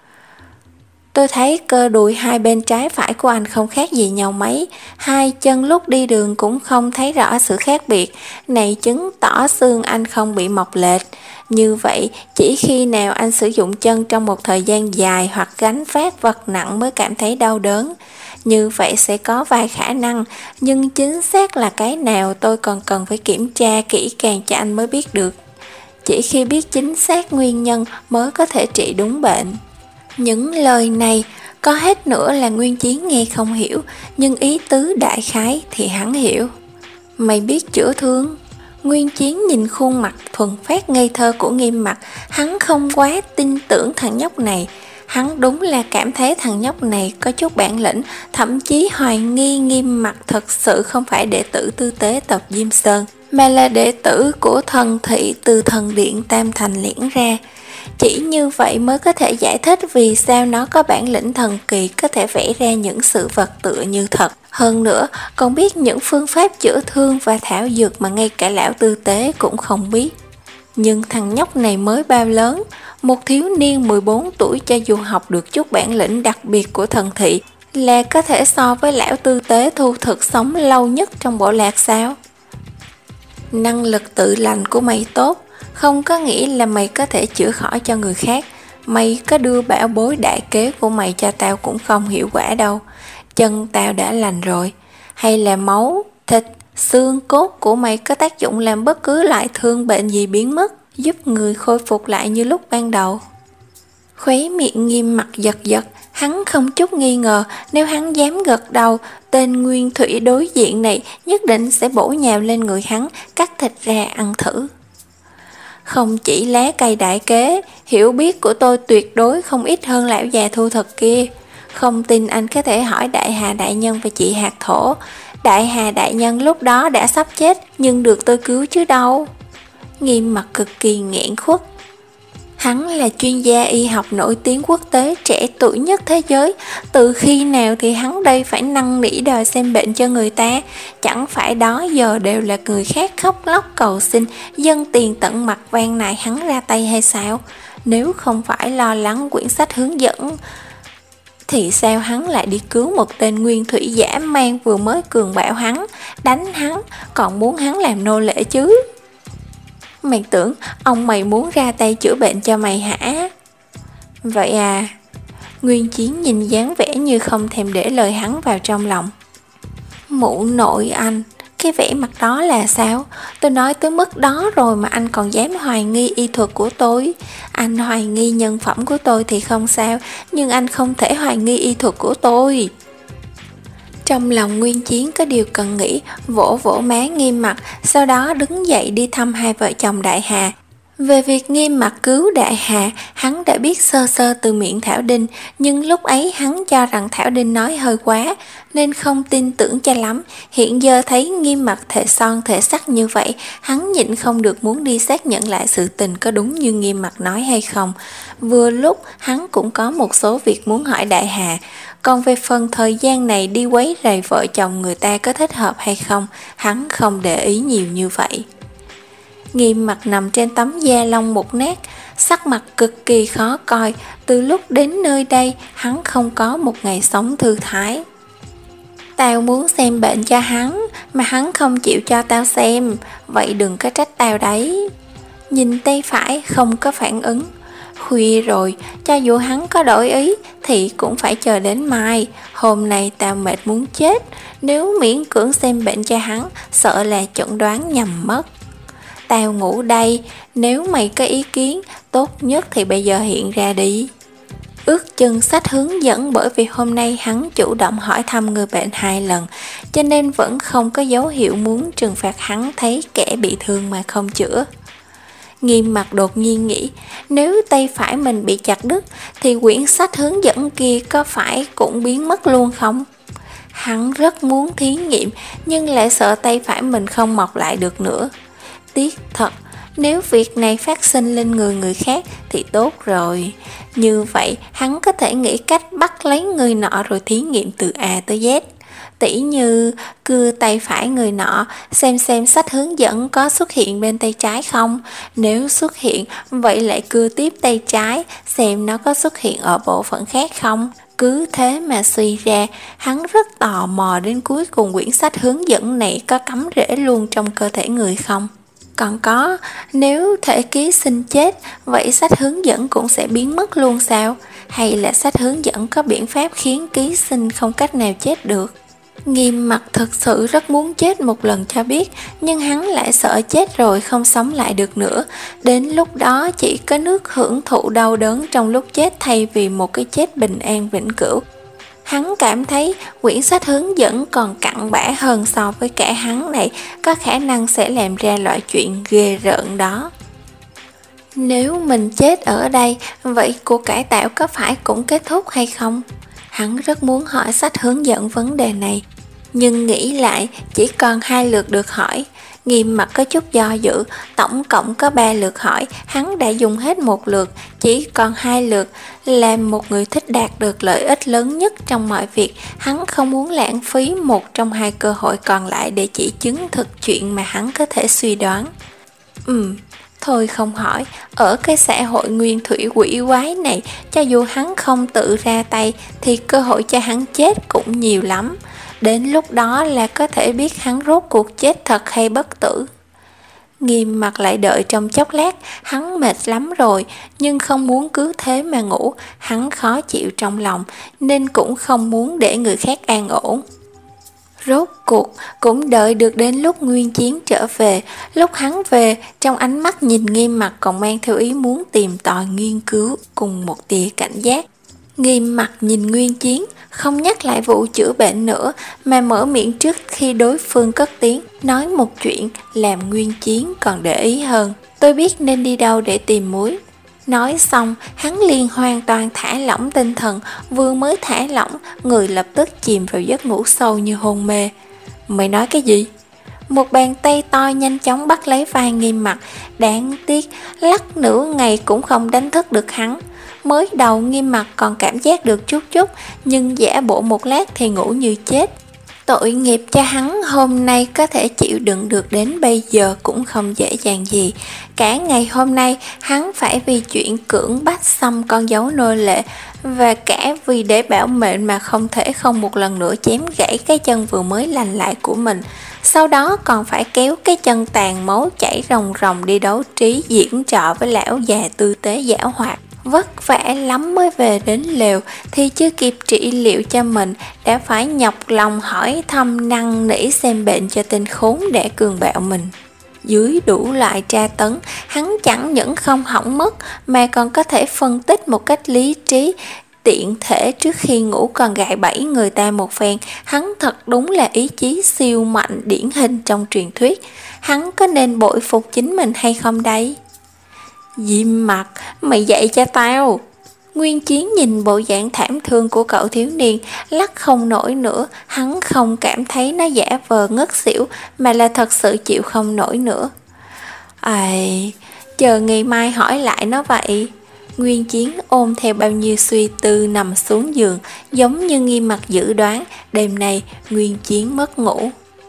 Tôi thấy cơ đùi hai bên trái phải của anh không khác gì nhau mấy, hai chân lúc đi đường cũng không thấy rõ sự khác biệt, này chứng tỏ xương anh không bị mọc lệch. Như vậy, chỉ khi nào anh sử dụng chân trong một thời gian dài hoặc gánh vác vật nặng mới cảm thấy đau đớn. Như vậy sẽ có vài khả năng, nhưng chính xác là cái nào tôi còn cần phải kiểm tra kỹ càng cho anh mới biết được. Chỉ khi biết chính xác nguyên nhân mới có thể trị đúng bệnh. Những lời này có hết nữa là Nguyên Chiến nghe không hiểu, nhưng ý tứ đại khái thì hắn hiểu. Mày biết chữa thương? Nguyên Chiến nhìn khuôn mặt thuần phát ngây thơ của Nghiêm Mặc, hắn không quá tin tưởng thằng nhóc này. Hắn đúng là cảm thấy thằng nhóc này có chút bản lĩnh, thậm chí hoài nghi Nghiêm Mặc thật sự không phải đệ tử tư tế tộc Diêm Sơn, mà là đệ tử của thần thị từ thần điện Tam Thành liễn ra. Chỉ như vậy mới có thể giải thích vì sao nó có bản lĩnh thần kỳ có thể vẽ ra những sự vật tựa như thật. Hơn nữa, còn biết những phương pháp chữa thương và thảo dược mà ngay cả lão tư tế cũng không biết. Nhưng thằng nhóc này mới bao lớn, một thiếu niên mười bốn tuổi cho dù học được chút bản lĩnh đặc biệt của thần thị là có thể so với lão tư tế thu thực sống lâu nhất trong bộ lạc sao? Năng lực tự lành của mày tốt, không có nghĩa là mày có thể chữa khỏi cho người khác. Mày có đưa bảo bối đại kế của mày cho tao cũng không hiệu quả đâu. Chân tao đã lành rồi. Hay là máu, thịt, xương cốt của mày có tác dụng làm bất cứ loại thương bệnh gì biến mất, giúp người khôi phục lại như lúc ban đầu. Khóe miệng Nghiêm mặt giật giật, hắn không chút nghi ngờ nếu hắn dám gật đầu, tên nguyên thủy đối diện này nhất định sẽ bổ nhào lên người hắn, cắt thịt ra ăn thử. Không chỉ lá cây đại kế, hiểu biết của tôi tuyệt đối không ít hơn lão già thu thực kia. Không tin anh có thể hỏi Đại Hà đại nhân và chị Hạt Thổ. Đại Hà đại nhân lúc đó đã sắp chết, nhưng được tôi cứu chứ đâu. Nghiêm mặt cực kỳ nghẹn khuất. Hắn là chuyên gia y học nổi tiếng quốc tế, trẻ tuổi nhất thế giới. Từ khi nào thì hắn đây phải năn nỉ đòi xem bệnh cho người ta? Chẳng phải đó giờ đều là người khác khóc lóc cầu xin, dâng tiền tận mặt van nài hắn ra tay hay sao? Nếu không phải lo lắng quyển sách hướng dẫn, thì sao hắn lại đi cứu một tên nguyên thủy dã man vừa mới cường bạo hắn, đánh hắn, còn muốn hắn làm nô lệ chứ? Mày tưởng ông mày muốn ra tay chữa bệnh cho mày hả? Vậy à? Nguyên Chiến nhìn dáng vẻ như không thèm để lời hắn vào trong lòng. Mụ nội anh, cái vẻ mặt đó là sao? Tôi nói tới mức đó rồi mà anh còn dám hoài nghi y thuật của tôi. Anh hoài nghi nhân phẩm của tôi thì không sao, nhưng anh không thể hoài nghi y thuật của tôi. Trong lòng Nguyên Chiến có điều cần nghĩ, vỗ vỗ má Nghiêm mặt, sau đó đứng dậy đi thăm hai vợ chồng Đại Hà. Về việc Nghiêm mặt cứu Đại Hà, hắn đã biết sơ sơ từ miệng Thảo Đinh, nhưng lúc ấy hắn cho rằng Thảo Đinh nói hơi quá, nên không tin tưởng cho lắm. Hiện giờ thấy Nghiêm mặt thể son thể sắc như vậy, hắn nhịn không được muốn đi xác nhận lại sự tình có đúng như Nghiêm mặt nói hay không. Vừa lúc hắn cũng có một số việc muốn hỏi Đại Hà. Còn về phần thời gian này đi quấy rầy vợ chồng người ta có thích hợp hay không, hắn không để ý nhiều như vậy. Nghiêm mặt nằm trên tấm da lông mục nát, sắc mặt cực kỳ khó coi. Từ lúc đến nơi đây, hắn không có một ngày sống thư thái. Tao muốn xem bệnh cho hắn, mà hắn không chịu cho tao xem, vậy đừng có trách tao đấy. Nhìn tay phải không có phản ứng. Khuya rồi, cho dù hắn có đổi ý thì cũng phải chờ đến mai. Hôm nay tao mệt muốn chết, nếu miễn cưỡng xem bệnh cho hắn, sợ là chẩn đoán nhầm mất. Tao ngủ đây, nếu mày có ý kiến, tốt nhất thì bây giờ hiện ra đi. Ước chừng sách hướng dẫn bởi vì hôm nay hắn chủ động hỏi thăm người bệnh hai lần, cho nên vẫn không có dấu hiệu muốn trừng phạt hắn thấy kẻ bị thương mà không chữa. Nghiêm mặt đột nhiên nghĩ, nếu tay phải mình bị chặt đứt thì quyển sách hướng dẫn kia có phải cũng biến mất luôn không? Hắn rất muốn thí nghiệm nhưng lại sợ tay phải mình không mọc lại được nữa. Tiếc thật, nếu việc này phát sinh lên người người khác thì tốt rồi. Như vậy hắn có thể nghĩ cách bắt lấy người nọ rồi thí nghiệm từ A tới Z. Tỉ như cưa tay phải người nọ, xem xem sách hướng dẫn có xuất hiện bên tay trái không. Nếu xuất hiện, vậy lại cưa tiếp tay trái, xem nó có xuất hiện ở bộ phận khác không. Cứ thế mà suy ra, hắn rất tò mò đến cuối cùng quyển sách hướng dẫn này có cắm rễ luôn trong cơ thể người không. Còn có, nếu thể ký sinh chết, vậy sách hướng dẫn cũng sẽ biến mất luôn sao? Hay là sách hướng dẫn có biện pháp khiến ký sinh không cách nào chết được? Nghiêm mặt thực sự rất muốn chết một lần cho biết, nhưng hắn lại sợ chết rồi không sống lại được nữa. Đến lúc đó chỉ có nước hưởng thụ đau đớn trong lúc chết thay vì một cái chết bình an vĩnh cửu. Hắn cảm thấy quyển sách hướng dẫn còn cặn bã hơn so với cả hắn này, có khả năng sẽ làm ra loại chuyện ghê rợn đó. Nếu mình chết ở đây, vậy cuộc cải tạo có phải cũng kết thúc hay không? Hắn rất muốn hỏi sách hướng dẫn vấn đề này, nhưng nghĩ lại chỉ còn hai lượt được hỏi. Nghiêm mặt có chút do dự, tổng cộng có ba lượt hỏi, hắn đã dùng hết một lượt, chỉ còn hai lượt. Làm một người thích đạt được lợi ích lớn nhất trong mọi việc, hắn không muốn lãng phí một trong hai cơ hội còn lại để chỉ chứng thực chuyện mà hắn có thể suy đoán. Ừm, thôi không hỏi, ở cái xã hội nguyên thủy quỷ quái này, cho dù hắn không tự ra tay thì cơ hội cho hắn chết cũng nhiều lắm. Đến lúc đó là có thể biết hắn rốt cuộc chết thật hay bất tử. Nghiêm mặt lại đợi trong chốc lát, hắn mệt lắm rồi, nhưng không muốn cứ thế mà ngủ, hắn khó chịu trong lòng, nên cũng không muốn để người khác an ổn. Rốt cuộc cũng đợi được đến lúc Nguyên Chiến trở về. Lúc hắn về, trong ánh mắt nhìn Nghiêm mặt còn mang theo ý muốn tìm tòi nghiên cứu cùng một tia cảnh giác. Nghiêm mặt nhìn Nguyên Chiến, không nhắc lại vụ chữa bệnh nữa, mà mở miệng trước khi đối phương cất tiếng, nói một chuyện làm Nguyên Chiến còn để ý hơn. Tôi biết nên đi đâu để tìm muối. Nói xong, hắn liền hoàn toàn thả lỏng tinh thần, vừa mới thả lỏng, người lập tức chìm vào giấc ngủ sâu như hôn mê. Mày nói cái gì? Một bàn tay to nhanh chóng bắt lấy vai Nghiêm mặt, đáng tiếc, lắc nửa ngày cũng không đánh thức được hắn. Mới đầu Nghiêm mặt còn cảm giác được chút chút, nhưng giả bộ một lát thì ngủ như chết. Tội nghiệp cho hắn hôm nay có thể chịu đựng được đến bây giờ cũng không dễ dàng gì. Cả ngày hôm nay hắn phải vì chuyện cưỡng bắt xăm con dấu nô lệ, và cả vì để bảo mệnh mà không thể không một lần nữa chém gãy cái chân vừa mới lành lại của mình. Sau đó còn phải kéo cái chân tàn máu chảy ròng ròng đi đấu trí diễn trò với lão già tư tế giảo hoạt. Vất vả lắm mới về đến lều thì chưa kịp trị liệu cho mình, đã phải nhọc lòng hỏi thăm năn nỉ xem bệnh cho tên khốn để cường bạo mình. Dưới đủ loại tra tấn, hắn chẳng những không hỏng mất mà còn có thể phân tích một cách lý trí, tiện thể trước khi ngủ còn gài bẫy người ta một phen. Hắn thật đúng là ý chí siêu mạnh điển hình trong truyền thuyết. Hắn có nên bội phục chính mình hay không đây? Diêm Mặt, mày dạy cho tao. Nguyên Chiến nhìn bộ dạng thảm thương của cậu thiếu niên, lắc không nổi nữa. Hắn không cảm thấy nó giả vờ ngất xỉu, mà là thật sự chịu không nổi nữa. Ai, chờ ngày mai hỏi lại nó vậy. Nguyên Chiến ôm theo bao nhiêu suy tư nằm xuống giường, giống như Nghiêm Mặt dự đoán, đêm nay Nguyên Chiến mất ngủ.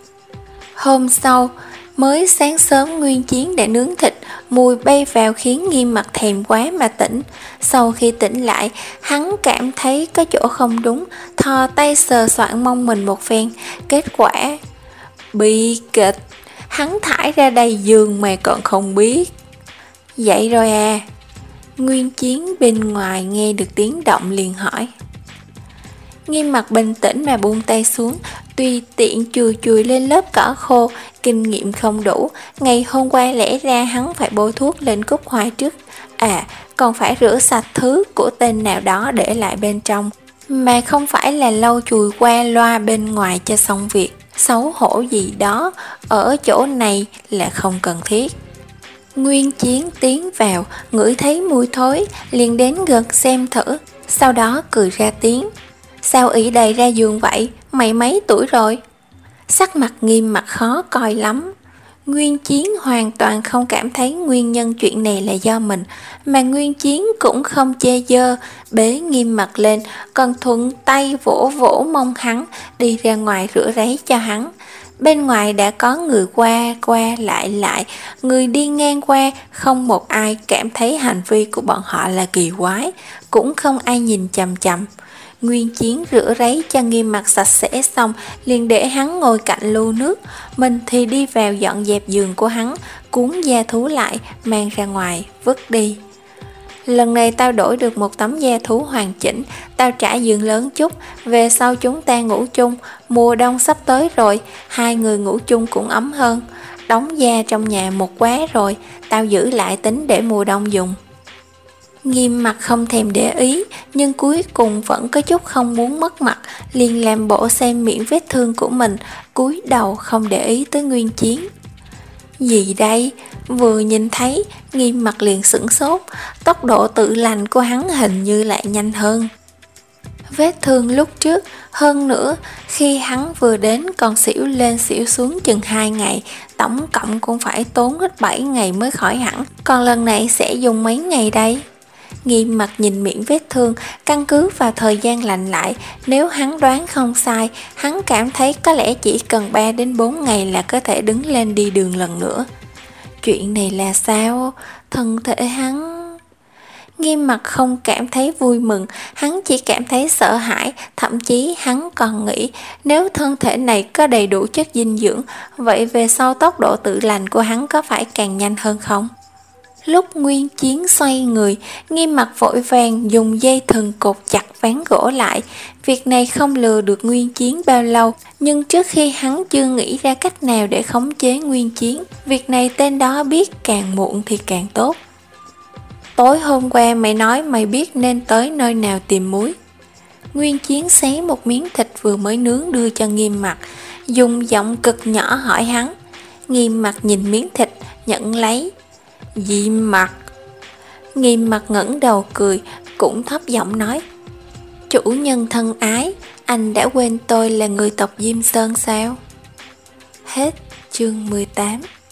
Hôm sau, mới sáng sớm Nguyên Chiến đã nướng thịt, mùi bay vào khiến Nghiêm Mặt thèm quá mà tỉnh. Sau khi tỉnh lại, hắn cảm thấy có chỗ không đúng, thò tay sờ soạn mông mình một phen. Kết quả bi kịch, hắn thải ra đầy giường mà còn không biết. Vậy rồi à? Nguyên Chiến bên ngoài nghe được tiếng động liền hỏi. Nghiêm Mặt bình tĩnh mà buông tay xuống, tùy tiện chùi chùi lên lớp cỏ khô. Kinh nghiệm không đủ, ngày hôm qua lẽ ra hắn phải bôi thuốc lên cúc hoa trước. À, còn phải rửa sạch thứ của tên nào đó để lại bên trong, mà không phải là lau chùi qua loa bên ngoài cho xong việc. Xấu hổ gì đó, ở chỗ này là không cần thiết. Nguyên Chiến tiến vào, ngửi thấy mùi thối, liền đến gần xem thử, sau đó cười ra tiếng. Sao ỷ đầy ra giường vậy, mày mấy tuổi rồi? Sắc mặt Nghiêm Mặt khó coi lắm. Nguyên Chiến hoàn toàn không cảm thấy nguyên nhân chuyện này là do mình, mà Nguyên Chiến cũng không chê dơ, bế Nghiêm Mặt lên, còn thuận tay vỗ vỗ mông hắn, đi ra ngoài rửa ráy cho hắn. Bên ngoài đã có người qua qua lại lại, người đi ngang qua, không một ai cảm thấy hành vi của bọn họ là kỳ quái, cũng không ai nhìn chằm chằm. Nguyên Chiến rửa ráy cho Nghiêm Mặt sạch sẽ xong, liền để hắn ngồi cạnh lu nước, mình thì đi vào dọn dẹp giường của hắn, cuốn da thú lại, mang ra ngoài, vứt đi. Lần này tao đổi được một tấm da thú hoàn chỉnh, tao trả giường lớn chút, về sau chúng ta ngủ chung, mùa đông sắp tới rồi, hai người ngủ chung cũng ấm hơn. Đóng da trong nhà một quá rồi, tao giữ lại tính để mùa đông dùng. Nghiêm Mặt không thèm để ý, nhưng cuối cùng vẫn có chút không muốn mất mặt, liền làm bộ xem miệng vết thương của mình, cúi đầu không để ý tới Nguyên Chiến. Gì đây? Vừa nhìn thấy, Nghiêm Mặt liền sửng sốt, tốc độ tự lành của hắn hình như lại nhanh hơn. vết thương lúc trước. Hơn nữa, khi hắn vừa đến còn xỉu lên xỉu xuống chừng hai ngày, tổng cộng cũng phải tốn hết bảy ngày mới khỏi hẳn. Còn lần này sẽ dùng mấy ngày đây? Nghiêm mặt nhìn miệng vết thương, căn cứ vào thời gian lành lại, nếu hắn đoán không sai, hắn cảm thấy có lẽ chỉ cần ba đến bốn ngày là có thể đứng lên đi đường lần nữa. Chuyện này là sao? Thân thể hắn... Nghiêm mặt không cảm thấy vui mừng, hắn chỉ cảm thấy sợ hãi, thậm chí hắn còn nghĩ nếu thân thể này có đầy đủ chất dinh dưỡng, vậy về sau tốc độ tự lành của hắn có phải càng nhanh hơn không? Lúc Nguyên Chiến xoay người, Nghiêm mặt vội vàng dùng dây thừng cột chặt ván gỗ lại. Việc này không lừa được Nguyên Chiến bao lâu, nhưng trước khi hắn chưa nghĩ ra cách nào để khống chế Nguyên Chiến, việc này tên đó biết càng muộn thì càng tốt. Tối hôm qua mày nói mày biết nên tới nơi nào tìm muối. Nguyên Chiến xé một miếng thịt vừa mới nướng đưa cho Nghiêm mặt, dùng giọng cực nhỏ hỏi hắn. Nghiêm mặt nhìn miếng thịt, nhận lấy. Diêm Mặt. Nghiêm mặt ngẩng đầu cười, cũng thấp giọng nói. Chủ nhân thân ái, anh đã quên tôi là người tộc Diêm Sơn sao? Hết chương mười tám.